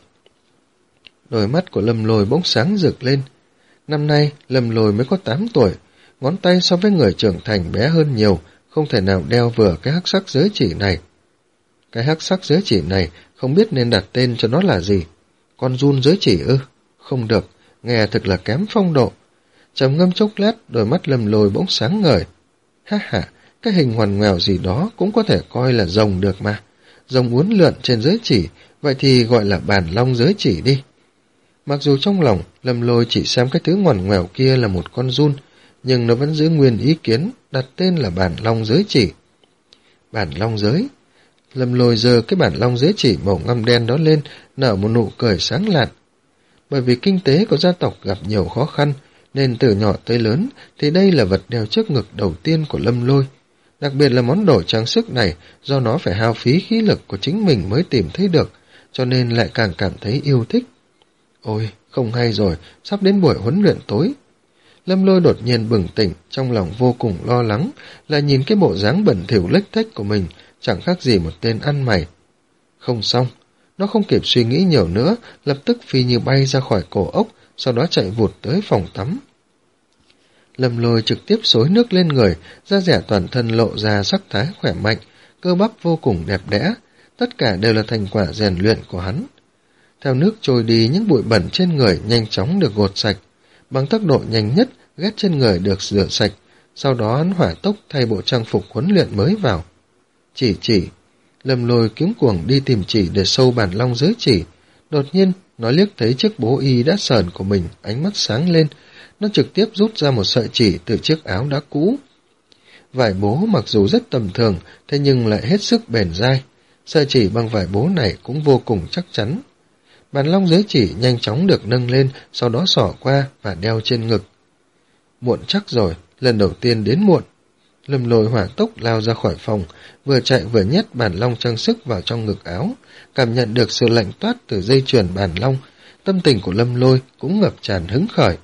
Đôi mắt của Lâm Lôi bỗng sáng rực lên. Năm nay, Lâm Lôi mới có tám tuổi, ngón tay so với người trưởng thành bé hơn nhiều, không thể nào đeo vừa cái hắc sắc giới chỉ này. Cái hắc sắc giới chỉ này không biết nên đặt tên cho nó là gì. Con giun giới chỉ ư? Không được, nghe thật là kém phong độ. Trầm ngâm chốc lát, đôi mắt Lâm Lôi bỗng sáng ngời. Ha ha, cái hình ngoằn ngoèo gì đó cũng có thể coi là rồng được mà. Rồng uốn lượn trên giới chỉ, vậy thì gọi là bản long giới chỉ đi. Mặc dù trong lòng Lâm Lôi chỉ xem cái thứ ngoằn ngoèo kia là một con giun, nhưng nó vẫn giữ nguyên ý kiến đặt tên là bản long giới chỉ. Bản long giới. Lâm Lôi giơ cái bản long giới chỉ màu ngăm đen đó lên, nở một nụ cười sáng lạn. Bởi vì kinh tế của gia tộc gặp nhiều khó khăn, nên từ nhỏ tới lớn thì đây là vật đeo trước ngực đầu tiên của Lâm Lôi. Đặc biệt là món đồ trang sức này, do nó phải hao phí khí lực của chính mình mới tìm thấy được, cho nên lại càng cảm thấy yêu thích. Ôi, không hay rồi, sắp đến buổi huấn luyện tối. Lâm Lôi đột nhiên bừng tỉnh, trong lòng vô cùng lo lắng, là nhìn cái bộ dáng bẩn thỉu lếch thếch của mình, chẳng khác gì một tên ăn mày. Không xong, Nó không kịp suy nghĩ nhiều nữa, lập tức phi như bay ra khỏi cổ ốc, sau đó chạy vụt tới phòng tắm. Lâm Lôi trực tiếp xối nước lên người, da dẻ toàn thân lộ ra sắc thái khỏe mạnh, cơ bắp vô cùng đẹp đẽ, tất cả đều là thành quả rèn luyện của hắn. Theo nước trôi đi, những bụi bẩn trên người nhanh chóng được gột sạch, bằng tốc độ nhanh nhất, ghét trên người được rửa sạch, sau đó hắn hỏa tốc thay bộ trang phục huấn luyện mới vào. Chỉ chỉ, Lâm Lôi kiếm cuồng đi tìm chỉ để sâu bản long giới chỉ, đột nhiên nó liếc thấy chiếc bố y đã sờn của mình, ánh mắt sáng lên, nó trực tiếp rút ra một sợi chỉ từ chiếc áo đã cũ. Vải bố mặc dù rất tầm thường, thế nhưng lại hết sức bền dai, sợi chỉ bằng vải bố này cũng vô cùng chắc chắn. Bản long giới chỉ nhanh chóng được nâng lên, sau đó xỏ qua và đeo trên ngực. Muộn chắc rồi, lần đầu tiên đến muộn. Lâm Lôi hỏa tốc lao ra khỏi phòng, vừa chạy vừa nhét bản long trang sức vào trong ngực áo, cảm nhận được sự lạnh toát từ dây chuyền bản long, tâm tình của Lâm Lôi cũng ngập tràn hứng khởi.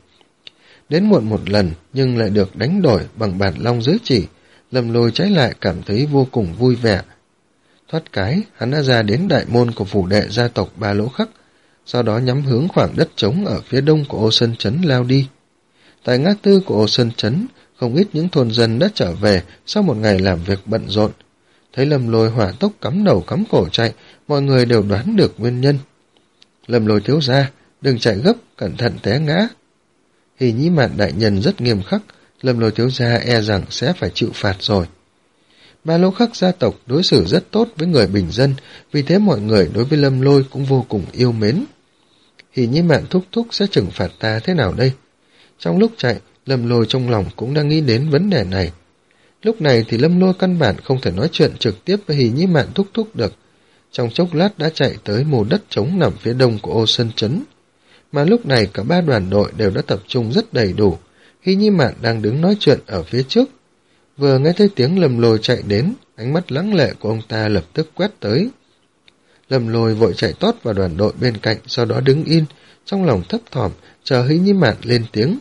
Đến muộn một lần nhưng lại được đánh đổi bằng bản long giới chỉ, Lâm Lôi trái lại cảm thấy vô cùng vui vẻ. Thoát cái, hắn đã ra đến đại môn của phủ đệ gia tộc Ba Lỗ Khắc, sau đó nhắm hướng khoảng đất trống ở phía đông của Ô Sơn Trấn lao đi. Tại ngã tư của Ô Sơn Trấn, không ít những thôn dân đã trở về sau một ngày làm việc bận rộn. Thấy Lâm Lôi hỏa tốc cắm đầu cắm cổ chạy, mọi người đều đoán được nguyên nhân. Lâm Lôi thiếu gia, đừng chạy gấp, cẩn thận té ngã. Hỉ Nhĩ Mạn đại nhân rất nghiêm khắc, Lâm Lôi thiếu gia e rằng sẽ phải chịu phạt rồi. Ba Lỗ Khắc gia tộc đối xử rất tốt với người bình dân, vì thế mọi người đối với Lâm Lôi cũng vô cùng yêu mến. Hỉ Nhĩ Mạn thúc thúc sẽ trừng phạt ta thế nào đây? Trong lúc chạy, Lâm Lôi trong lòng cũng đang nghĩ đến vấn đề này. Lúc này thì Lâm Lôi căn bản không thể nói chuyện trực tiếp với Hỉ Nhĩ Mạn thúc thúc được. Trong chốc lát đã chạy tới mồ đất trống nằm phía đông của Ô Sơn Trấn. Mà lúc này cả ba đoàn đội đều đã tập trung rất đầy đủ. Hỉ Nhĩ Mạn đang đứng nói chuyện ở phía trước. Vừa nghe thấy tiếng Lâm Lôi chạy đến, ánh mắt lắng lệ của ông ta lập tức quét tới. Lâm Lôi vội chạy tót vào đoàn đội bên cạnh, sau đó đứng yên, trong lòng thấp thỏm, chờ Hỉ Nhĩ Mạn lên tiếng.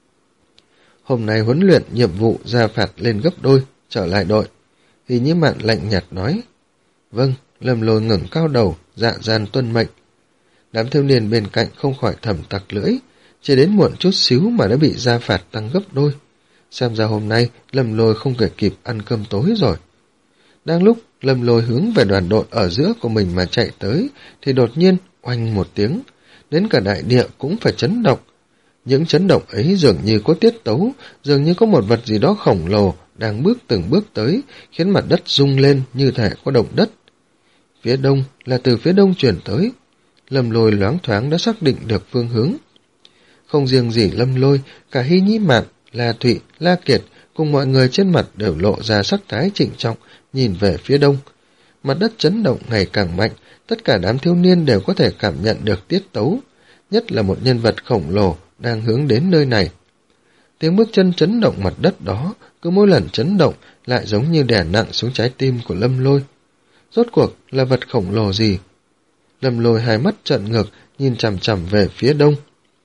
Hôm nay huấn luyện nhiệm vụ ra phạt lên gấp đôi, trở lại đội. Hỉ Nhĩ Mạn lạnh nhạt nói. Vâng, Lâm Lôi ngẩng cao đầu, dạ gian tuân mệnh. Đám thiếu niên bên cạnh không khỏi thầm tặc lưỡi, chỉ đến muộn chút xíu mà đã bị ra phạt tăng gấp đôi. Xem ra hôm nay Lâm Lôi không thể kịp ăn cơm tối rồi. Đang lúc Lâm Lôi hướng về đoàn đội ở giữa của mình mà chạy tới, thì đột nhiên oanh một tiếng, đến cả đại địa cũng phải chấn động. Những chấn động ấy dường như có tiết tấu, dường như có một vật gì đó khổng lồ đang bước từng bước tới, khiến mặt đất rung lên như thể có động đất. Phía đông là từ phía đông chuyển tới. Lâm Lôi loáng thoáng đã xác định được phương hướng. Không riêng gì Lâm Lôi, cả Hỉ Nhĩ Mạn, La Thụy, La Kiệt cùng mọi người trên mặt đều lộ ra sắc thái trịnh trọng, nhìn về phía đông. Mặt đất chấn động ngày càng mạnh, tất cả đám thiếu niên đều có thể cảm nhận được tiết tấu, nhất là một nhân vật khổng lồ đang hướng đến nơi này. Tiếng bước chân chấn động mặt đất đó, cứ mỗi lần chấn động lại giống như đè nặng xuống trái tim của Lâm Lôi. Rốt cuộc là vật khổng lồ gì? Lâm Lôi hai mắt trợn ngược, nhìn chằm chằm về phía đông.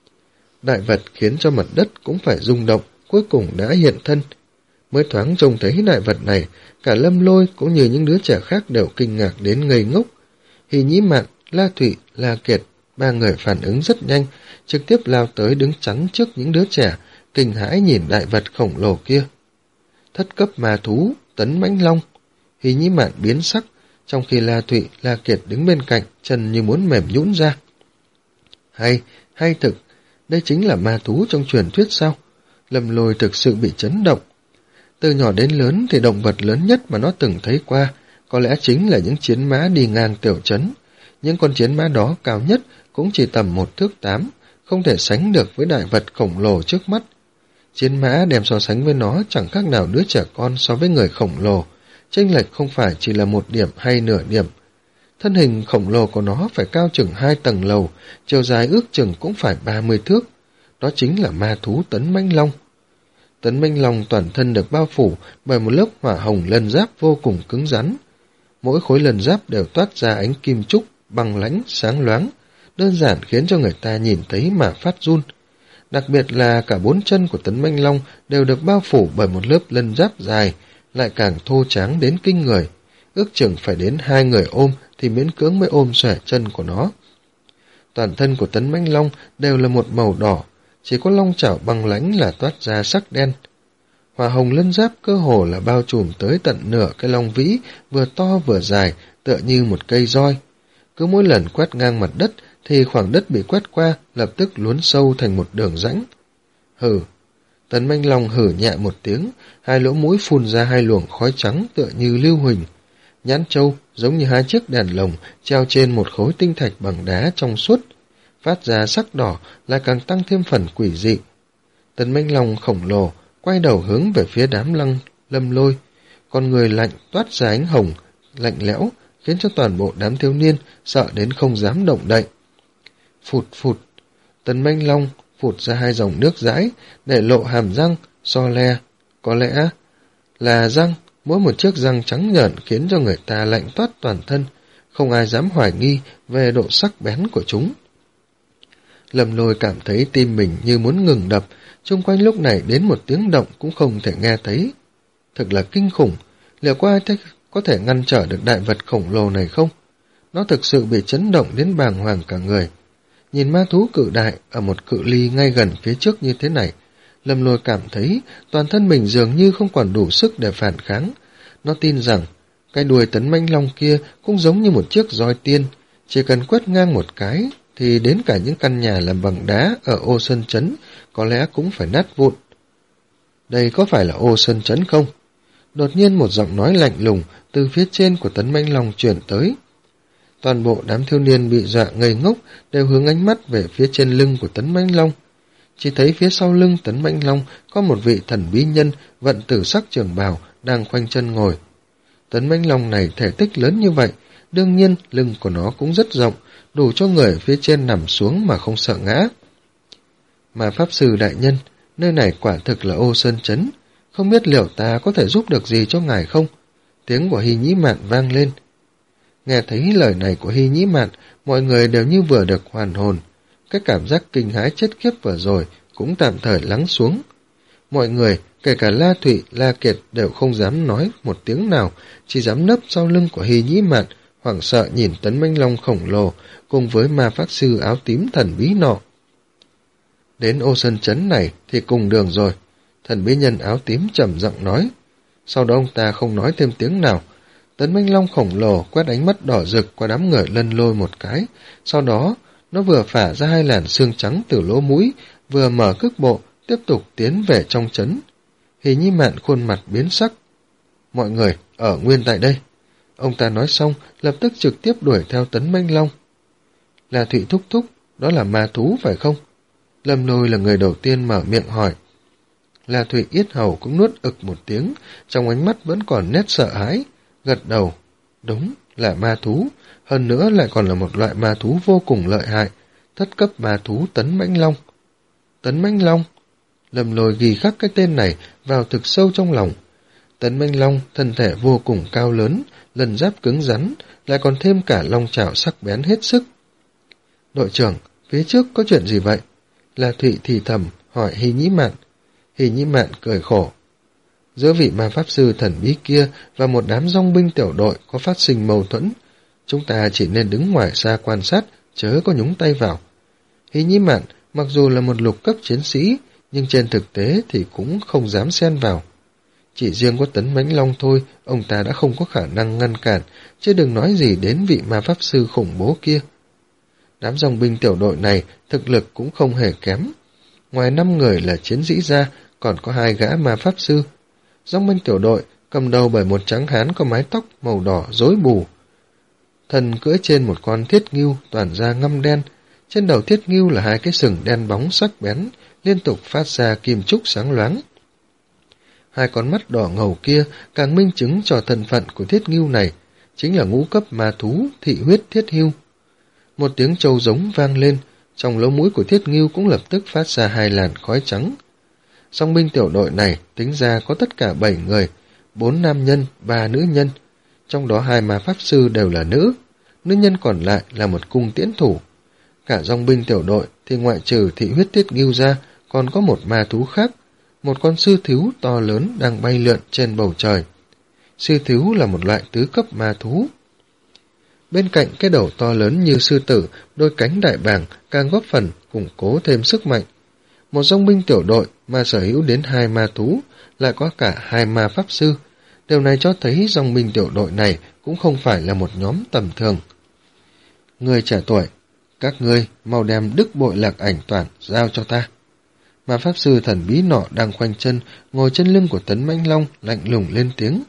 Đại vật khiến cho mặt đất cũng phải rung động, cuối cùng đã hiện thân. Mới thoáng trông thấy đại vật này, cả Lâm Lôi cũng như những đứa trẻ khác đều kinh ngạc đến ngây ngốc. Hỉ Nhĩ Mạn, La Thụy, La Kiệt, ba người phản ứng rất nhanh, trực tiếp lao tới đứng chắn trước những đứa trẻ, kinh hãi nhìn đại vật khổng lồ kia. Thất cấp ma thú, Tấn Mãnh Long. Hỉ Nhĩ Mạn biến sắc, trong khi La Thụy, La Kiệt đứng bên cạnh, chân như muốn mềm nhũn ra. Hay, hay thực, đây chính là ma thú trong truyền thuyết sao? Lâm Lôi thực sự bị chấn động. Từ nhỏ đến lớn thì động vật lớn nhất mà nó từng thấy qua, có lẽ chính là những chiến mã đi ngang tiểu trấn. Những con chiến mã đó cao nhất cũng chỉ tầm một thước tám, không thể sánh được với đại vật khổng lồ trước mắt. Chiến mã đem so sánh với nó chẳng khác nào đứa trẻ con so với người khổng lồ, chênh lệch không phải chỉ là một điểm hay nửa điểm. Thân hình khổng lồ của nó phải cao chừng hai tầng lầu, chiều dài ước chừng cũng phải ba mươi thước. Đó chính là ma thú Tấn Mãnh Long. Tấn Mãnh Long toàn thân được bao phủ bởi một lớp hỏa hồng lân giáp vô cùng cứng rắn. Mỗi khối lân giáp đều toát ra ánh kim trúc, băng lãnh, sáng loáng, đơn giản khiến cho người ta nhìn thấy mà phát run. Đặc biệt là cả bốn chân của Tấn Mãnh Long đều được bao phủ bởi một lớp lân giáp dài, lại càng thô tráng đến kinh người, ước chừng phải đến hai người ôm thì miễn cưỡng mới ôm xòe chân của nó. Toàn thân của Tấn Mãnh Long đều là một màu đỏ, chỉ có long chảo băng lãnh là toát ra sắc đen. Hỏa hồng lân giáp cơ hồ là bao trùm tới tận nửa cái long vĩ, vừa to vừa dài, tựa như một cây roi. Cứ mỗi lần quét ngang mặt đất thì khoảng đất bị quét qua lập tức luốn sâu thành một đường rãnh. Hừ, Tấn Mãnh Long hử nhẹ một tiếng, hai lỗ mũi phun ra hai luồng khói trắng tựa như lưu huỳnh. Nhãn châu giống như hai chiếc đèn lồng treo trên một khối tinh thạch bằng đá trong suốt, phát ra sắc đỏ lại càng tăng thêm phần quỷ dị. Tấn Mãnh Long khổng lồ quay đầu hướng về phía đám lăng Lâm Lôi, con người lạnh toát ra ánh hồng lạnh lẽo, khiến cho toàn bộ đám thiếu niên sợ đến không dám động đậy. Phụt phụt, Tấn Mãnh Long phụt ra hai dòng nước dãi, để lộ hàm răng so le, có lẽ là răng, mỗi một chiếc răng trắng nhợn khiến cho người ta lạnh toát toàn thân, không ai dám hoài nghi về độ sắc bén của chúng. Lâm Lôi cảm thấy tim mình như muốn ngừng đập, xung quanh lúc này đến một tiếng động cũng không thể nghe thấy. Thật là kinh khủng, liệu có ai có thể ngăn trở được đại vật khổng lồ này không? Nó thực sự bị chấn động đến bàng hoàng cả người. Nhìn ma thú cự đại ở một cự ly ngay gần phía trước như thế này, Lâm Lôi cảm thấy toàn thân mình dường như không còn đủ sức để phản kháng. Nó tin rằng cái đuôi Tấn Mãnh Long kia cũng giống như một chiếc roi tiên, chỉ cần quét ngang một cái thì đến cả những căn nhà làm bằng đá ở Ô Sơn Trấn có lẽ cũng phải nát vụn. Đây có phải là Ô Sơn Trấn không? Đột nhiên một giọng nói lạnh lùng từ phía trên của Tấn Mãnh Long truyền tới. Toàn bộ đám thiếu niên bị dọa ngây ngốc đều hướng ánh mắt về phía trên lưng của Tấn Mãnh Long. Chỉ thấy phía sau lưng Tấn Mãnh Long có một vị thần bí nhân vận tử sắc trường bào đang khoanh chân ngồi. Tấn Mãnh Long này thể tích lớn như vậy, đương nhiên lưng của nó cũng rất rộng, đủ cho người phía trên nằm xuống mà không sợ ngã. Mà Pháp Sư đại nhân, nơi này quả thực là Ô Sơn Trấn, không biết liệu ta có thể giúp được gì cho ngài không? Tiếng của Hy Nhĩ Mạn vang lên. Nghe thấy lời này của Hy Nhĩ Mạn, mọi người đều như vừa được hoàn hồn. Cái cảm giác kinh hãi chết khiếp vừa rồi cũng tạm thời lắng xuống. Mọi người, kể cả La Thụy, La Kiệt đều không dám nói một tiếng nào, chỉ dám nấp sau lưng của Hy Nhĩ Mạn, hoảng sợ nhìn Tấn Mãnh Long khổng lồ cùng với ma pháp sư áo tím thần bí nọ. Đến Ô Sơn Trấn này thì cùng đường rồi, thần bí nhân áo tím trầm giọng nói. Sau đó ông ta không nói thêm tiếng nào. Tấn Mãnh Long khổng lồ quét ánh mắt đỏ rực qua đám người Lân Lôi một cái, sau đó nó vừa phả ra hai làn xương trắng từ lỗ mũi, vừa mở cước bộ tiếp tục tiến về trong trấn. Hy Nhĩ Mạn khuôn mặt biến sắc. Mọi người ở nguyên tại đây. Ông ta nói xong lập tức trực tiếp đuổi theo Tấn Mãnh Long. Là Thụy thúc thúc, đó là ma thú phải không? Lâm Lôi là người đầu tiên mở miệng hỏi. La Thụy yết hầu cũng nuốt ực một tiếng, trong ánh mắt vẫn còn nét sợ hãi, gật đầu. Đúng là ma thú, hơn nữa lại còn là một loại ma thú vô cùng lợi hại, thất cấp ma thú Tấn Mãnh Long. Tấn Mãnh Long? Lâm Lôi ghi khắc cái tên này vào thực sâu trong lòng. Tấn Mãnh Long thân thể vô cùng cao lớn, lần giáp cứng rắn, lại còn thêm cả long chảo sắc bén hết sức. Đội trưởng, phía trước có chuyện gì vậy? La Thụy thì thầm hỏi Hy Nhĩ Mạn. Hy Nhĩ Mạn cười khổ. Giữa vị ma pháp sư thần bí kia và một đám dòng binh tiểu đội có phát sinh mâu thuẫn. Chúng ta chỉ nên đứng ngoài xa quan sát, chớ có nhúng tay vào. Hy Nhĩ Mạn mặc dù là một lục cấp chiến sĩ, nhưng trên thực tế thì cũng không dám xen vào. Chỉ riêng có Tấn Mãnh Long thôi, ông ta đã không có khả năng ngăn cản, chứ đừng nói gì đến vị ma pháp sư khủng bố kia. Đám dòng binh tiểu đội này thực lực cũng không hề kém. Ngoài năm người là chiến sĩ ra, còn có hai gã ma pháp sư. Dòng binh tiểu đội cầm đầu bởi một trắng hán có mái tóc màu đỏ rối bù. Thần cưỡi trên một con thiết ngưu toàn da ngăm đen. Trên đầu thiết ngưu là hai cái sừng đen bóng sắc bén, liên tục phát ra kim trúc sáng loáng. Hai con mắt đỏ ngầu kia càng minh chứng cho thân phận của thiết ngưu này, chính là ngũ cấp ma thú thị huyết thiết hưu. Một tiếng trâu giống vang lên, trong lỗ mũi của thiết ngưu cũng lập tức phát ra hai làn khói trắng. Song binh tiểu đội này tính ra có tất cả bảy người, bốn nam nhân, ba nữ nhân, trong đó hai ma pháp sư đều là nữ, nữ nhân còn lại là một cung tiễn thủ. Cả dòng binh tiểu đội thì ngoại trừ thị huyết thiết ngưu ra, còn có một ma thú khác, một con sư thứu to lớn đang bay lượn trên bầu trời. Sư thứu là một loại tứ cấp ma thú. Bên cạnh cái đầu to lớn như sư tử, đôi cánh đại bàng càng góp phần củng cố thêm sức mạnh. Một dòng binh tiểu đội mà sở hữu đến hai ma thú, lại có cả hai ma pháp sư. Điều này cho thấy dòng binh tiểu đội này cũng không phải là một nhóm tầm thường. Người trẻ tuổi, các ngươi mau đem đức bội lạc ảnh toàn giao cho ta. Ma pháp sư thần bí nọ đang khoanh chân, ngồi trên lưng của Tấn Mãnh Long, lạnh lùng lên tiếng.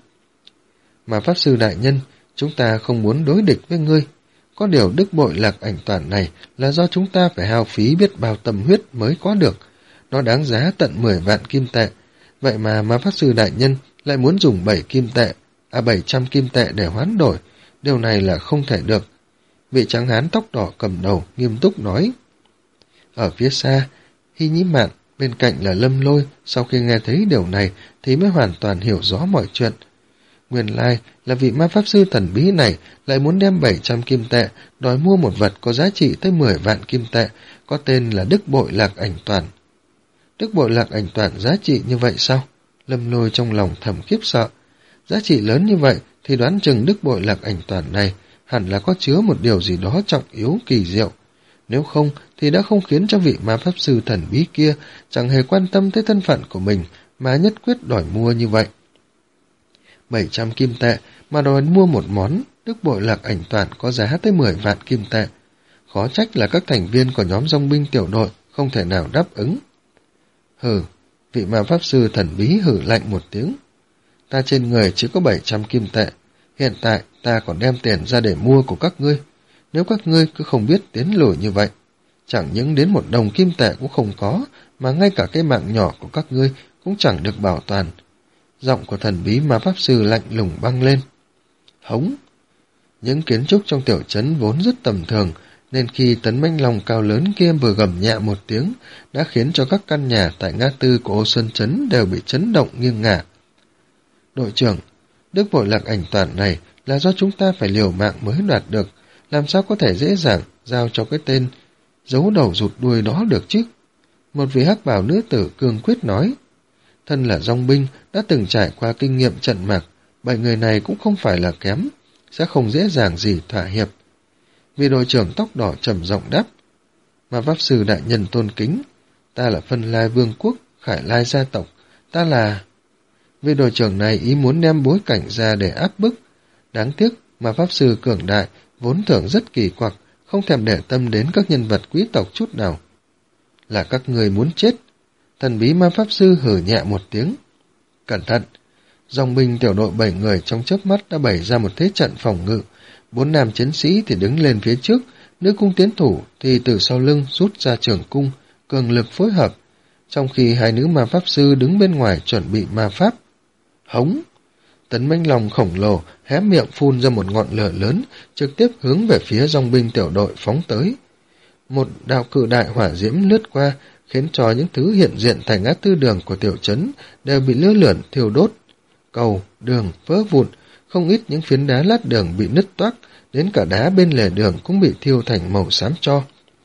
Ma pháp sư đại nhân, chúng ta không muốn đối địch với ngươi. Có điều đức bội lạc ảnh toàn này là do chúng ta phải hao phí biết bao tâm huyết mới có được. Nó đáng giá tận mười vạn kim tệ. Vậy mà ma pháp sư đại nhân lại muốn dùng bảy kim tệ, à bảy trăm kim tệ để hoán đổi. Điều này là không thể được. Vị trắng hán tóc đỏ cầm đầu nghiêm túc nói. Ở phía xa, Hy Nhĩ Mạn, bên cạnh là Lâm Lôi, sau khi nghe thấy điều này thì mới hoàn toàn hiểu rõ mọi chuyện. Nguyên lai là vị ma pháp sư thần bí này lại muốn đem bảy trăm kim tệ đòi mua một vật có giá trị tới mười vạn kim tệ, có tên là đức bội lạc ảnh toàn. Đức bội lạc ảnh toàn giá trị như vậy sao? Lâm Lôi trong lòng thầm khiếp sợ. Giá trị lớn như vậy thì đoán chừng đức bội lạc ảnh toàn này hẳn là có chứa một điều gì đó trọng yếu kỳ diệu. Nếu không thì đã không khiến cho vị ma pháp sư thần bí kia chẳng hề quan tâm tới thân phận của mình mà nhất quyết đòi mua như vậy. bảy trăm kim tệ mà đòi mua một món đức bội lạc ảnh toàn có giá tới mười vạn kim tệ. Khó trách là các thành viên của nhóm dòng binh tiểu đội không thể nào đáp ứng. Hừ, vị ma pháp sư thần bí hử lạnh một tiếng. Ta trên người chỉ có bảy trăm kim tệ. Hiện tại ta còn đem tiền ra để mua của các ngươi. Nếu các ngươi cứ không biết tiến lùi như vậy, chẳng những đến một đồng kim tệ cũng không có, mà ngay cả cái mạng nhỏ của các ngươi cũng chẳng được bảo toàn. Giọng của thần bí ma pháp sư lạnh lùng băng lên. Hống! Những kiến trúc trong tiểu trấn vốn rất tầm thường, nên khi Tấn Mãnh Long cao lớn kia vừa gầm nhẹ một tiếng, đã khiến cho các căn nhà tại ngã tư của Ô Sơn Trấn đều bị chấn động nghiêng ngả. Đội trưởng, đức bội lạc ảnh toàn này là do chúng ta phải liều mạng mới đoạt được, làm sao có thể dễ dàng giao cho cái tên giấu đầu rụt đuôi đó được chứ? Một vị hắc bào nữ tử cương quyết nói. Thân là dòng binh, đã từng trải qua kinh nghiệm trận mạc, bảy người này cũng không phải là kém, sẽ không dễ dàng gì thỏa hiệp. Vị đội trưởng tóc đỏ trầm giọng đáp. Ma pháp sư đại nhân tôn kính, ta là Phân Lai Vương quốc, Khải Lai gia tộc, ta là... Vị đội trưởng này ý muốn đem bối cảnh ra để áp bức. Đáng tiếc, ma pháp sư cường đại, vốn tưởng rất kỳ quặc, không thèm để tâm đến các nhân vật quý tộc chút nào. Là các người muốn chết. Thần bí ma pháp sư hử nhẹ một tiếng. Cẩn thận! Dòng binh tiểu đội bảy người trong chớp mắt đã bày ra một thế trận phòng ngự. Bốn nam chiến sĩ thì đứng lên phía trước, nữ cung tiến thủ thì từ sau lưng rút ra trường cung, cường lực phối hợp, trong khi hai nữ ma pháp sư đứng bên ngoài chuẩn bị ma pháp. Hống! Tấn Mãnh Long khổng lồ hé miệng phun ra một ngọn lửa lớn, trực tiếp hướng về phía dòng binh tiểu đội phóng tới. Một đạo cự đại hỏa diễm lướt qua, khiến cho những thứ hiện diện tại ngã tư đường của tiểu trấn đều bị lửa lượn thiêu đốt. Cầu, đường, vỡ vụn, không ít những phiến đá lát đường bị nứt toác, đến cả đá bên lề đường cũng bị thiêu thành màu xám tro.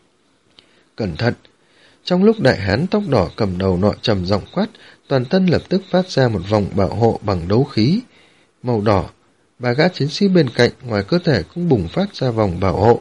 Cẩn thận! Trong lúc đại hán tóc đỏ cầm đầu nọ trầm giọng quát, toàn thân lập tức phát ra một vòng bảo hộ bằng đấu khí màu đỏ. Ba gã chiến sĩ bên cạnh ngoài cơ thể cũng bùng phát ra vòng bảo hộ.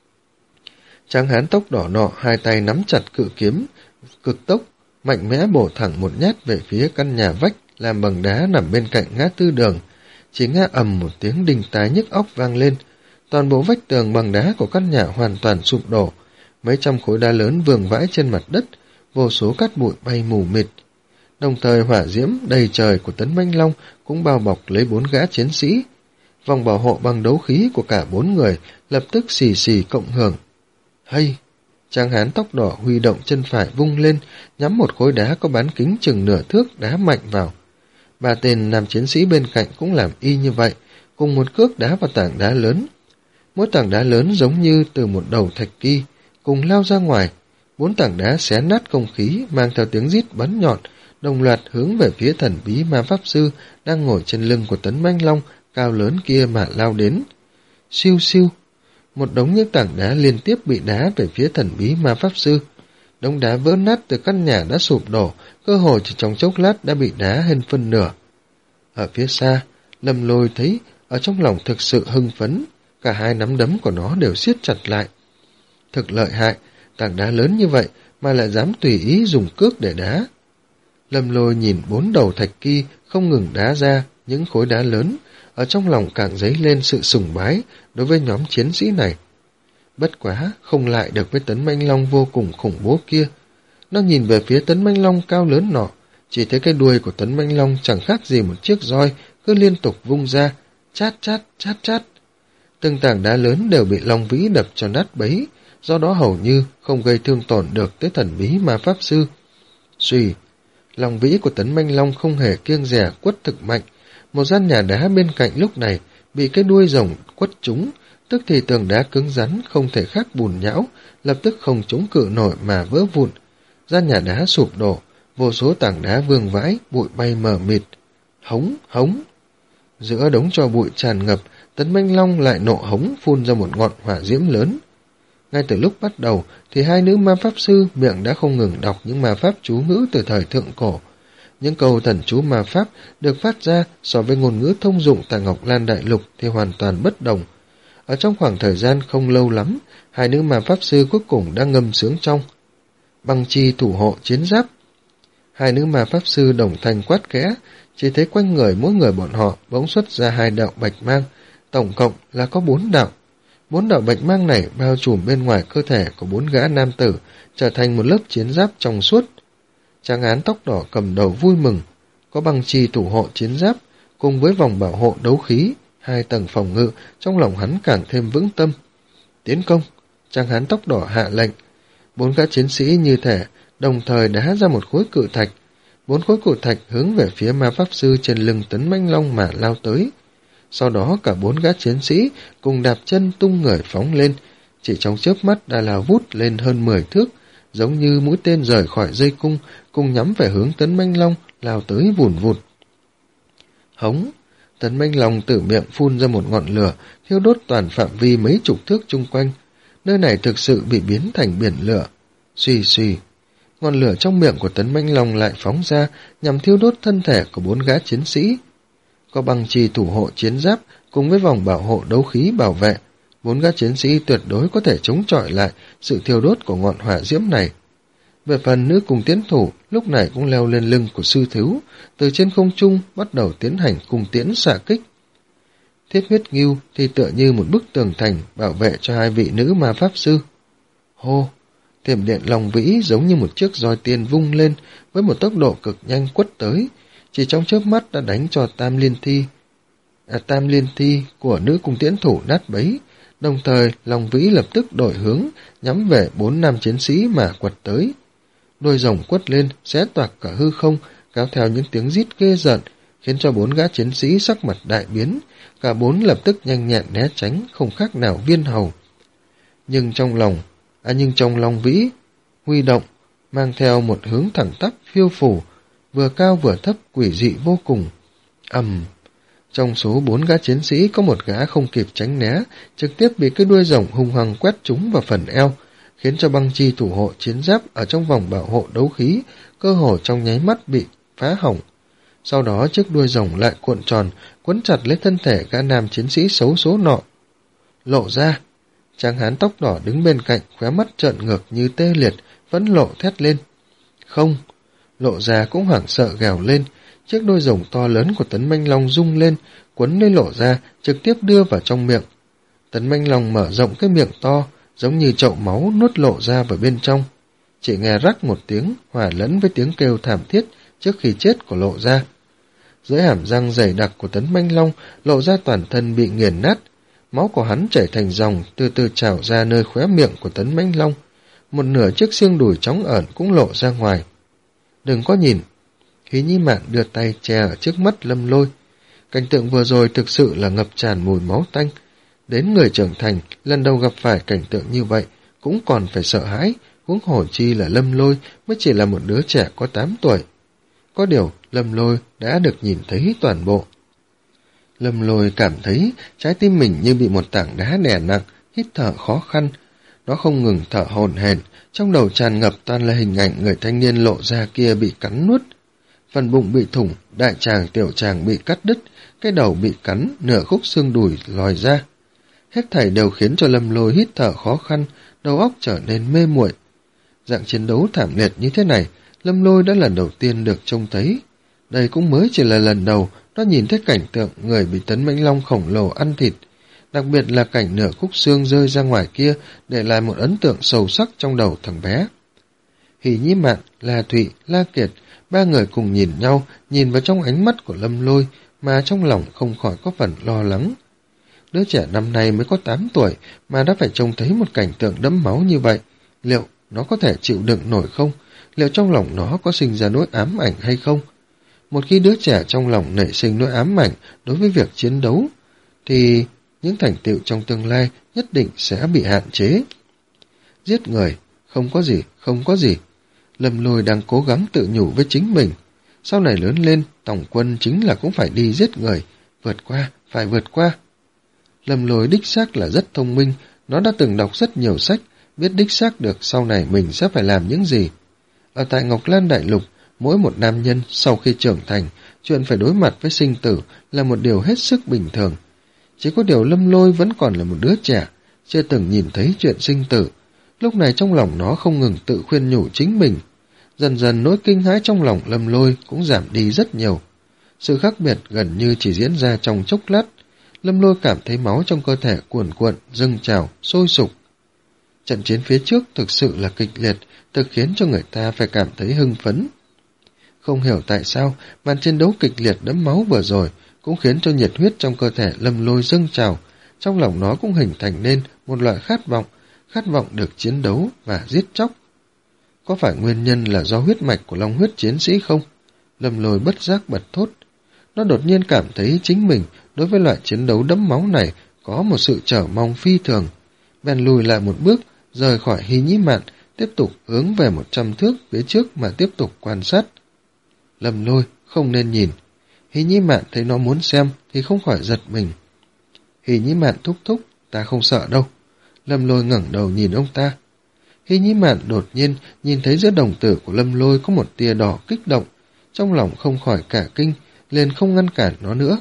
Tráng hán tóc đỏ nọ hai tay nắm chặt cự kiếm, cực tốc, mạnh mẽ bổ thẳng một nhát về phía căn nhà vách làm bằng đá nằm bên cạnh ngã tư đường. Chỉ nghe ầm một tiếng đinh tai nhức óc vang lên, toàn bộ vách tường bằng đá của căn nhà hoàn toàn sụp đổ, mấy trăm khối đá lớn vương vãi trên mặt đất, vô số cát bụi bay mù mịt. Đồng thời hỏa diễm đầy trời của Tấn Mãnh Long cũng bao bọc lấy bốn gã chiến sĩ. Vòng bảo hộ bằng đấu khí của cả bốn người lập tức xì xì cộng hưởng. Hay! Tráng hán tóc đỏ huy động chân phải vung lên, nhắm một khối đá có bán kính chừng nửa thước đá mạnh vào. Ba tên nam chiến sĩ bên cạnh cũng làm y như vậy, cùng một cước đá vào tảng đá lớn. Mỗi tảng đá lớn giống như từ một đầu thạch kỳ, cùng lao ra ngoài. Bốn tảng đá xé nát không khí, mang theo tiếng rít bắn nhọn, đồng loạt hướng về phía thần bí ma pháp sư đang ngồi trên lưng của Tấn Mãnh Long cao lớn kia mà lao đến. Siêu siêu! Một đống những tảng đá liên tiếp bị đá về phía thần bí ma pháp sư. Đống đá vỡ nát từ căn nhà đã sụp đổ, cơ hồ chỉ trong chốc lát đã bị đá hơn phân nửa. Ở phía xa, Lâm Lôi thấy ở trong lòng thực sự hưng phấn, cả hai nắm đấm của nó đều siết chặt lại. Thực lợi hại, tảng đá lớn như vậy mà lại dám tùy ý dùng cước để đá. Lâm Lôi nhìn bốn đầu thạch kỳ không ngừng đá ra những khối đá lớn, ở trong lòng càng dấy lên sự sùng bái đối với nhóm chiến sĩ này. Bất quá, không lại được với Tấn Manh Long vô cùng khủng bố kia. Nó nhìn về phía Tấn Manh Long cao lớn nọ, chỉ thấy cái đuôi của Tấn Manh Long chẳng khác gì một chiếc roi cứ liên tục vung ra, chát chát chát chát. Từng tảng đá lớn đều bị Long Vĩ đập cho nát bấy, do đó hầu như không gây thương tổn được tới thần bí ma pháp sư. Suy, Long Vĩ của Tấn Manh Long không hề kiêng dè quất thực mạnh. Một gian nhà đá bên cạnh lúc này bị cái đuôi rồng quất trúng, tức thì tường đá cứng rắn không thể khác bùn nhão, lập tức không chống cự nổi mà vỡ vụn. Gian nhà đá sụp đổ, vô số tảng đá vương vãi, bụi bay mờ mịt. Hống, hống. Giữa đống tro bụi tràn ngập, Tấn Manh Long lại nộ hống phun ra một ngọn hỏa diễm lớn. Ngay từ lúc bắt đầu thì hai nữ ma pháp sư miệng đã không ngừng đọc những ma pháp chú ngữ từ thời thượng cổ. Những câu thần chú ma pháp được phát ra so với ngôn ngữ thông dụng tại Ngọc Lan Đại Lục thì hoàn toàn bất đồng. Ở trong khoảng thời gian không lâu lắm, hai nữ ma pháp sư cuối cùng đã ngâm sướng trong băng chi thủ hộ chiến giáp. Hai nữ ma pháp sư đồng thanh quát khẽ, chỉ thấy quanh người mỗi người bọn họ bỗng xuất ra hai đạo bạch mang, tổng cộng là có bốn đạo. Bốn đạo bạch mang này bao trùm bên ngoài cơ thể của bốn gã nam tử, trở thành một lớp chiến giáp trong suốt. Tráng Hán tóc đỏ cầm đầu vui mừng, có băng chi thủ hộ chiến giáp, cùng với vòng bảo hộ đấu khí, hai tầng phòng ngự, trong lòng hắn càng thêm vững tâm. Tiến công, Tráng Hán tóc đỏ hạ lệnh. Bốn gã chiến sĩ như thể đồng thời đá ra một khối cự thạch. Bốn khối cự thạch hướng về phía ma pháp sư trên lưng Tấn Manh Long mà lao tới. Sau đó cả bốn gã chiến sĩ cùng đạp chân tung người phóng lên, chỉ trong chớp mắt đã lao vút lên hơn mười thước, giống như mũi tên rời khỏi dây cung, cùng nhắm về hướng Tấn Manh Long lao tới vùn vụt. Hống, Tấn Manh Long từ miệng phun ra một ngọn lửa, thiêu đốt toàn phạm vi mấy chục thước chung quanh. Nơi này thực sự bị biến thành biển lửa. Suy suy, ngọn lửa trong miệng của Tấn Manh Long lại phóng ra nhằm thiêu đốt thân thể của bốn gã chiến sĩ. Có băng chi thủ hộ chiến giáp cùng với vòng bảo hộ đấu khí bảo vệ, bốn gã chiến sĩ tuyệt đối có thể chống chọi lại sự thiêu đốt của ngọn hỏa diễm này. Về phần nữ cùng tiến thủ lúc này cũng leo lên lưng của sư thiếu, từ trên không trung bắt đầu tiến hành cung tiễn xạ kích. Thiết huyết ngưu thì tựa như một bức tường thành bảo vệ cho hai vị nữ ma pháp sư. Hô, thiểm điện Long Vĩ giống như một chiếc roi tiên vung lên với một tốc độ cực nhanh quất tới, chỉ trong chớp mắt đã đánh cho tam liên thi, à, tam liên thi của nữ cung tiễn thủ nát bấy. Đồng thời Long Vĩ lập tức đổi hướng nhắm về bốn nam chiến sĩ mà quật tới. Đuôi rồng quất lên xé toạc cả hư không, kéo theo những tiếng rít ghê rợn, khiến cho bốn gã chiến sĩ sắc mặt đại biến. Cả bốn lập tức nhanh nhẹn né tránh, không khác nào viên hầu. Nhưng trong lòng, à nhưng trong Long Vĩ huy động mang theo một hướng thẳng tắp phiêu phù, vừa cao vừa thấp, quỷ dị vô cùng. Ầm, trong số bốn gã chiến sĩ có một gã không kịp tránh né, trực tiếp bị cái đuôi rồng hung hăng quét trúng vào phần eo, khiến cho băng chi thủ hộ chiến giáp ở trong vòng bảo hộ đấu khí cơ hồ trong nháy mắt bị phá hỏng. Sau đó chiếc đuôi rồng lại cuộn tròn, quấn chặt lấy thân thể gã nam chiến sĩ xấu số nọ. Lộ ra, Tráng Hán tóc đỏ đứng bên cạnh, khóe mắt trợn ngược như tê liệt, vẫn lộ thét lên. Không, Lộ ra cũng hoảng sợ gào lên, chiếc đuôi rồng to lớn của Tấn Manh Long rung lên, quấn lấy Lộ ra, trực tiếp đưa vào trong miệng. Tấn Manh Long mở rộng cái miệng to, giống như chậu máu nuốt Lộ ra vào bên trong. Chỉ nghe rắc một tiếng, hòa lẫn với tiếng kêu thảm thiết trước khi chết của Lộ ra. Dưới hàm răng dày đặc của Tấn Manh Long, Lộ ra toàn thân bị nghiền nát. Máu của hắn chảy thành dòng, từ từ trào ra nơi khóe miệng của Tấn Manh Long. Một nửa chiếc xương đùi chóng ẩn cũng lộ ra ngoài. Đừng có nhìn. Hí Nhi Mạn đưa tay che ở trước mắt Lâm Lôi. Cảnh tượng vừa rồi thực sự là ngập tràn mùi máu tanh. Đến người trưởng thành, lần đầu gặp phải cảnh tượng như vậy, cũng còn phải sợ hãi, huống hồ chi là Lâm Lôi mới chỉ là một đứa trẻ có tám tuổi. Có điều, Lâm Lôi đã được nhìn thấy toàn bộ. Lâm Lôi cảm thấy trái tim mình như bị một tảng đá đè nặng, hít thở khó khăn. Nó không ngừng thở hổn hển, trong đầu tràn ngập toàn là hình ảnh người thanh niên Lộ ra kia bị cắn nuốt. Phần bụng bị thủng, đại tràng tiểu tràng bị cắt đứt, cái đầu bị cắn, nửa khúc xương đùi lòi ra. Hết thảy đều khiến cho Lâm Lôi hít thở khó khăn, đầu óc trở nên mê muội. Dạng chiến đấu thảm liệt như thế này, Lâm Lôi đã lần đầu tiên được trông thấy. Đây cũng mới chỉ là lần đầu nó nhìn thấy cảnh tượng người bị Tấn Mãnh Long khổng lồ ăn thịt, đặc biệt là cảnh nửa khúc xương rơi ra ngoài kia để lại một ấn tượng sâu sắc trong đầu thằng bé. Hỷ Nhi Mạn, La Thụy, La Kiệt, ba người cùng nhìn nhau, nhìn vào trong ánh mắt của Lâm Lôi mà trong lòng không khỏi có phần lo lắng. Đứa trẻ năm nay mới có tám tuổi mà đã phải trông thấy một cảnh tượng đẫm máu như vậy, liệu nó có thể chịu đựng nổi không? Liệu trong lòng nó có sinh ra nỗi ám ảnh hay không? Một khi đứa trẻ trong lòng nảy sinh nỗi ám ảnh đối với việc chiến đấu, thì những thành tựu trong tương lai nhất định sẽ bị hạn chế. Giết người, không có gì, không có gì. Lâm Lôi đang cố gắng tự nhủ với chính mình. Sau này lớn lên, tổng quân chính là cũng phải đi giết người. Vượt qua, phải vượt qua. Lâm Lôi đích xác là rất thông minh, nó đã từng đọc rất nhiều sách, biết đích xác được sau này mình sẽ phải làm những gì. Ở tại Ngọc Lan Đại Lục, mỗi một nam nhân sau khi trưởng thành, chuyện phải đối mặt với sinh tử là một điều hết sức bình thường. Chỉ có điều Lâm Lôi vẫn còn là một đứa trẻ, chưa từng nhìn thấy chuyện sinh tử. Lúc này trong lòng nó không ngừng tự khuyên nhủ chính mình. Dần dần nỗi kinh hãi trong lòng Lâm Lôi cũng giảm đi rất nhiều. Sự khác biệt gần như chỉ diễn ra trong chốc lát. Lâm Lôi cảm thấy máu trong cơ thể cuồn cuộn, dâng trào, sôi sục. Trận chiến phía trước thực sự là kịch liệt, thực khiến cho người ta phải cảm thấy hưng phấn. Không hiểu tại sao, màn chiến đấu kịch liệt đẫm máu vừa rồi cũng khiến cho nhiệt huyết trong cơ thể Lâm Lôi dâng trào, trong lòng nó cũng hình thành nên một loại khát vọng, khát vọng được chiến đấu và giết chóc. Có phải nguyên nhân là do huyết mạch của long huyết chiến sĩ không? Lâm Lôi bất giác bật thốt. Nó đột nhiên cảm thấy chính mình đối với loại chiến đấu đẫm máu này có một sự chờ mong phi thường. Bèn lùi lại một bước, rời khỏi Hỷ Nhi Mạn, tiếp tục hướng về một trăm thước phía trước mà tiếp tục quan sát. Lâm Lôi không nên nhìn. Hỷ Nhi Mạn thấy nó muốn xem thì không khỏi giật mình. Hỷ Nhi Mạn thúc thúc, ta không sợ đâu. Lâm Lôi ngẩng đầu nhìn ông ta. Hỷ Nhi Mạn đột nhiên nhìn thấy giữa đồng tử của Lâm Lôi có một tia đỏ kích động, trong lòng không khỏi cả kinh, liền không ngăn cản nó nữa.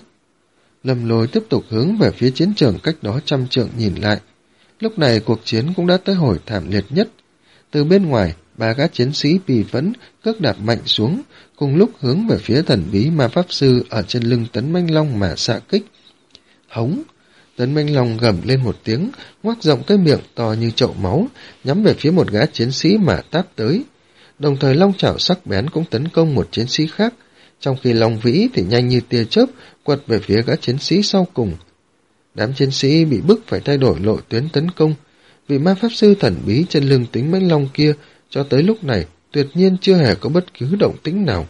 Lâm Lôi tiếp tục hướng về phía chiến trường cách đó trăm trượng nhìn lại. Lúc này cuộc chiến cũng đã tới hồi thảm liệt nhất. Từ bên ngoài, ba gã chiến sĩ bì phẫn cước đạp mạnh xuống, cùng lúc hướng về phía thần bí ma pháp sư ở trên lưng Tấn Mãnh Long mà xạ kích. Hống! Tấn Mãnh Long gầm lên một tiếng, ngoác rộng cái miệng to như chậu máu, nhắm về phía một gã chiến sĩ mà táp tới. Đồng thời long chảo sắc bén cũng tấn công một chiến sĩ khác, trong khi Long Vĩ thì nhanh như tia chớp quật về phía gã chiến sĩ sau cùng. Đám chiến sĩ bị bức phải thay đổi lộ tuyến tấn công, vì ma pháp sư thần bí trên lưng Tấn Mãnh Long kia cho tới lúc này tuyệt nhiên chưa hề có bất cứ động tĩnh nào.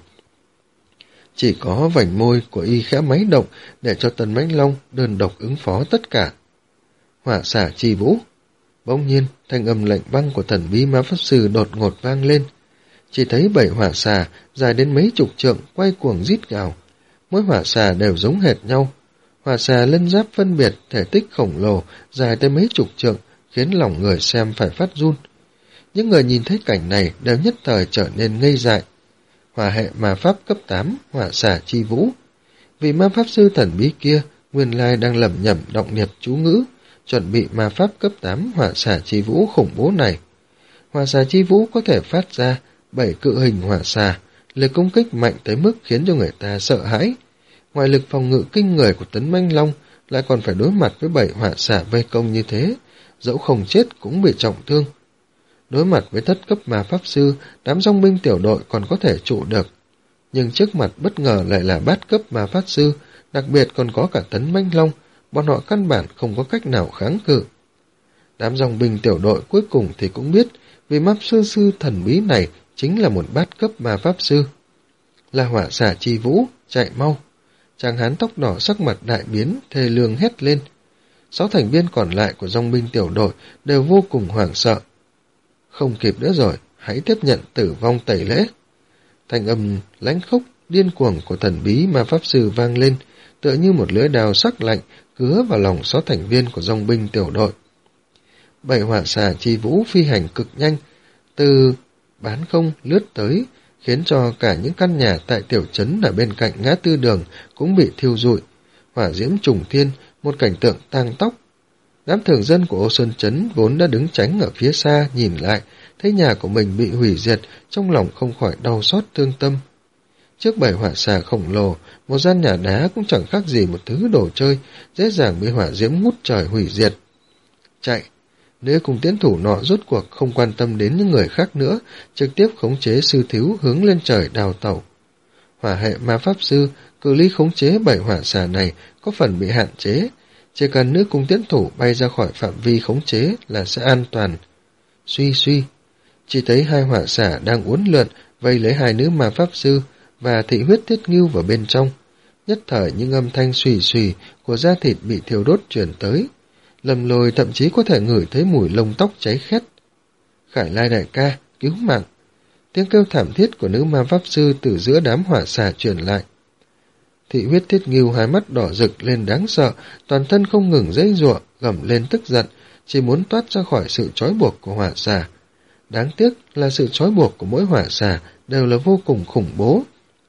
Chỉ có vành môi của y khẽ máy động để cho Tấn Mãnh Long đơn độc ứng phó tất cả. Hỏa xả chi vũ. Bỗng nhiên, thanh âm lạnh băng của thần bí ma pháp sư đột ngột vang lên. Chỉ thấy bảy hỏa xà dài đến mấy chục trượng quay cuồng rít gào. Mỗi hỏa xà đều giống hệt nhau. Hỏa xà lân giáp phân biệt, thể tích khổng lồ, dài tới mấy chục trượng, khiến lòng người xem phải phát run. Những người nhìn thấy cảnh này đều nhất thời trở nên ngây dại. Hỏa hệ ma pháp cấp tám, hỏa xà chi vũ. Vì ma pháp sư thần bí kia, nguyên lai đang lẩm nhẩm động niệm chú ngữ, chuẩn bị ma pháp cấp tám hỏa xà chi vũ khủng bố này. Hỏa xà chi vũ có thể phát ra bảy cự hình hỏa xà, lực công kích mạnh tới mức khiến cho người ta sợ hãi. Ngoài lực phòng ngự kinh người của Tấn Mãnh Long, lại còn phải đối mặt với bảy hỏa xà vây công như thế, dẫu không chết cũng bị trọng thương. Đối mặt với thất cấp ma pháp sư, đám dòng binh tiểu đội còn có thể trụ được. Nhưng trước mặt bất ngờ lại là bát cấp ma pháp sư, đặc biệt còn có cả Tấn Mãnh Long, bọn họ căn bản không có cách nào kháng cự. Đám dòng binh tiểu đội cuối cùng thì cũng biết, vì ma pháp sư thần bí này chính là một bát cấp ma pháp sư. Là hỏa xà chi vũ, chạy mau. Chàng hán tóc đỏ sắc mặt đại biến, thê lương hét lên. Sáu thành viên còn lại của dòng binh tiểu đội đều vô cùng hoảng sợ. Không kịp nữa rồi, hãy tiếp nhận tử vong tẩy lễ. Thanh âm lãnh khốc, điên cuồng của thần bí ma pháp sư vang lên, tựa như một lưỡi đao sắc lạnh cứa vào lòng sáu thành viên của dòng binh tiểu đội. Bảy hỏa xà chi vũ phi hành cực nhanh, từ bán không lướt tới, khiến cho cả những căn nhà tại tiểu trấn ở bên cạnh ngã tư đường cũng bị thiêu rụi. Hỏa diễm trùng thiên, một cảnh tượng tang tóc. Đám thường dân của Ô Xuân Trấn vốn đã đứng tránh ở phía xa nhìn lại, thấy nhà của mình bị hủy diệt, trong lòng không khỏi đau xót thương tâm. Trước bảy hỏa xà khổng lồ, một gian nhà đá cũng chẳng khác gì một thứ đồ chơi, dễ dàng bị hỏa diễm ngút trời hủy diệt. Chạy! Nữ cùng tiến thủ nọ rốt cuộc không quan tâm đến những người khác nữa, trực tiếp khống chế sư thiếu hướng lên trời đào tẩu. Hỏa hệ ma pháp sư, cự ly khống chế bảy hỏa xà này có phần bị hạn chế, chỉ cần nữ cung tiến thủ bay ra khỏi phạm vi khống chế là sẽ an toàn. Suy suy, chỉ thấy hai hỏa xà đang uốn lượn vây lấy hai nữ ma pháp sư và thị huyết thiết ngưu vào bên trong. Nhất thời những âm thanh xùy xùy của da thịt bị thiêu đốt truyền tới. Lâm Lôi thậm chí có thể ngửi thấy mùi lông tóc cháy khét. Khải Lai đại ca, cứu mạng! Tiếng kêu thảm thiết của nữ ma pháp sư từ giữa đám hỏa xà truyền lại. Thị huyết thiết ngưu hai mắt đỏ rực lên đáng sợ, toàn thân không ngừng giãy giụa, gầm lên tức giận, chỉ muốn thoát ra khỏi sự trói buộc của hỏa xà. Đáng tiếc là sự trói buộc của mỗi hỏa xà đều là vô cùng khủng bố.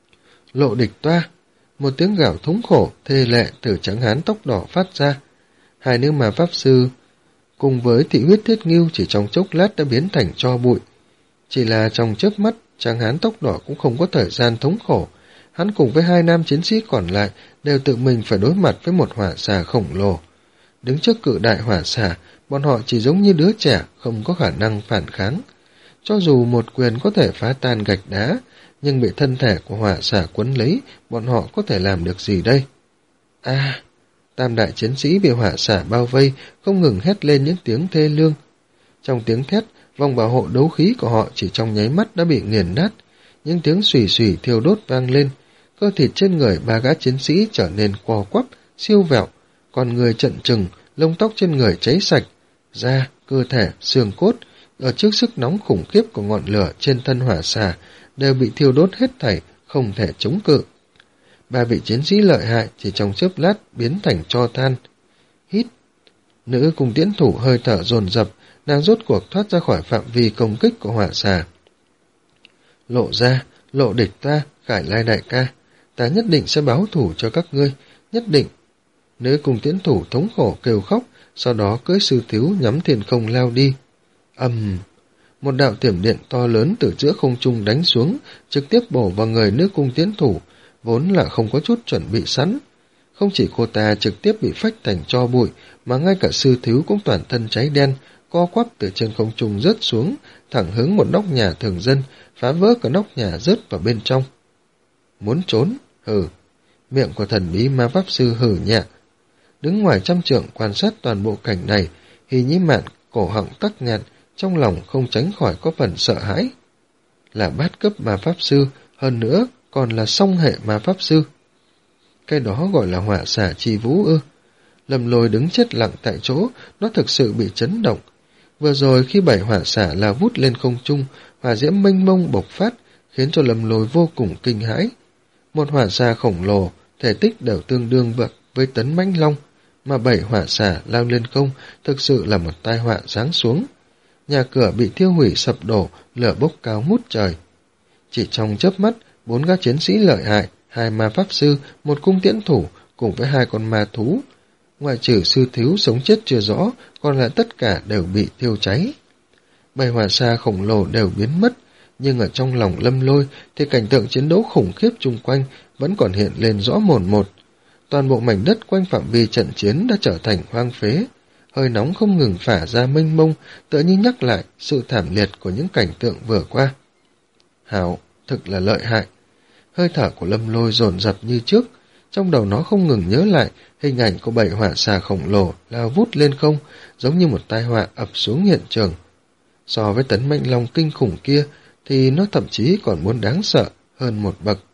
Lộ địch toa! Một tiếng gào thống khổ, thê lệ từ trắng hán tóc đỏ phát ra. Hai nữ ma pháp sư cùng với thị huyết thiết ngưu chỉ trong chốc lát đã biến thành tro bụi. Chỉ là trong chớp mắt, trắng hán tóc đỏ cũng không có thời gian thống khổ. Hắn cùng với hai nam chiến sĩ còn lại đều tự mình phải đối mặt với một hỏa xà khổng lồ. Đứng trước cự đại hỏa xà, bọn họ chỉ giống như đứa trẻ không có khả năng phản kháng. Cho dù một quyền có thể phá tan gạch đá, nhưng bị thân thể của hỏa xà quấn lấy, bọn họ có thể làm được gì đây? A! À, tam đại chiến sĩ bị hỏa xà bao vây, không ngừng hét lên những tiếng thê lương. Trong tiếng thét, vòng bảo hộ đấu khí của họ chỉ trong nháy mắt đã bị nghiền nát. Những tiếng xùy xùy thiêu đốt vang lên. Cơ thịt trên người ba gã chiến sĩ trở nên co quắp, siêu vẹo, còn người trợn trừng, lông tóc trên người cháy sạch, da, cơ thể, xương cốt, ở trước sức nóng khủng khiếp của ngọn lửa trên thân hỏa xà, đều bị thiêu đốt hết thảy, không thể chống cự. Ba vị chiến sĩ lợi hại chỉ trong chớp lát biến thành tro than. Hít! Nữ cùng tiễn thủ hơi thở dồn dập, nàng rốt cuộc thoát ra khỏi phạm vi công kích của hỏa xà. Lộ ra, lộ địch ta, Khải Lai đại ca, ta nhất định sẽ báo thủ cho các ngươi, nhất định. Nữ cùng tiễn thủ thống khổ kêu khóc, sau đó cưỡi sư thiếu nhắm thiên không lao đi. Ầm! Um, một đạo tiềm điện to lớn từ giữa không trung đánh xuống, trực tiếp bổ vào người nữ cung tiễn thủ, vốn là không có chút chuẩn bị sẵn. Không chỉ cô ta trực tiếp bị phách thành tro bụi, mà ngay cả sư thiếu cũng toàn thân cháy đen, co quắp từ trên không trung rớt xuống, thẳng hướng một nóc nhà thường dân, phá vỡ cả nóc nhà rớt vào bên trong. Muốn trốn? Hừ! Miệng của thần bí ma pháp sư hừ nhẹ. Đứng ngoài trăm trượng quan sát toàn bộ cảnh này, Hy Nhĩ Mạn cổ họng tắc nghẹn, trong lòng không tránh khỏi có phần sợ hãi. Là bát cấp ma pháp sư, hơn nữa còn là song hệ ma pháp sư. Cái đó gọi là hỏa xà chi vũ ư? Lâm Lôi đứng chết lặng tại chỗ, nó thực sự bị chấn động. Vừa rồi khi bảy hỏa xà lao vút lên không trung, hỏa diễm mênh mông bộc phát, khiến cho Lâm Lôi vô cùng kinh hãi. Một hỏa xà khổng lồ, thể tích đều tương đương vật với tấn mãnh long, mà bảy hỏa xà lao lên không thực sự là một tai họa giáng xuống. Nhà cửa bị thiêu hủy sập đổ, lửa bốc cao ngút trời. Chỉ trong chớp mắt, bốn gã chiến sĩ lợi hại, hai ma pháp sư, một cung tiễn thủ cùng với hai con ma thú, ngoại trừ sư thiếu sống chết chưa rõ, còn lại tất cả đều bị thiêu cháy. Bảy hỏa xà khổng lồ đều biến mất, nhưng ở trong lòng Lâm Lôi thì cảnh tượng chiến đấu khủng khiếp chung quanh vẫn còn hiện lên rõ mồn một. Toàn bộ mảnh đất quanh phạm vi trận chiến đã trở thành hoang phế, hơi nóng không ngừng phả ra mênh mông, tựa như nhắc lại sự thảm liệt của những cảnh tượng vừa qua. Hảo, thực là lợi hại. Hơi thở của Lâm Lôi dồn dập như trước, trong đầu nó không ngừng nhớ lại hình ảnh của bảy hỏa xà khổng lồ lao vút lên không, giống như một tai họa ập xuống hiện trường. So với tấn mãnh long kinh khủng kia, thì nó thậm chí còn muốn đáng sợ hơn một bậc.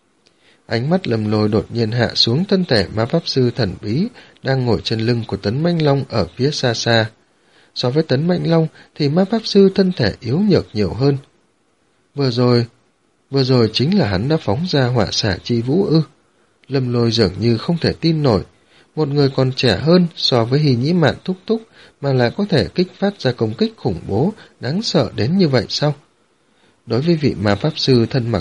Ánh mắt Lâm Lôi đột nhiên hạ xuống thân thể ma pháp sư thần bí đang ngồi trên lưng của tấn mãnh long ở phía xa xa. So với tấn mãnh long thì ma pháp sư thân thể yếu nhược nhiều hơn. Vừa rồi, vừa rồi chính là hắn đã phóng ra hỏa xà chi vũ ư? Lâm Lôi dường như không thể tin nổi, một người còn trẻ hơn so với Hy Nhĩ Mạn thúc thúc mà lại có thể kích phát ra công kích khủng bố, đáng sợ đến như vậy sao? Đối với vị ma pháp sư thân mặc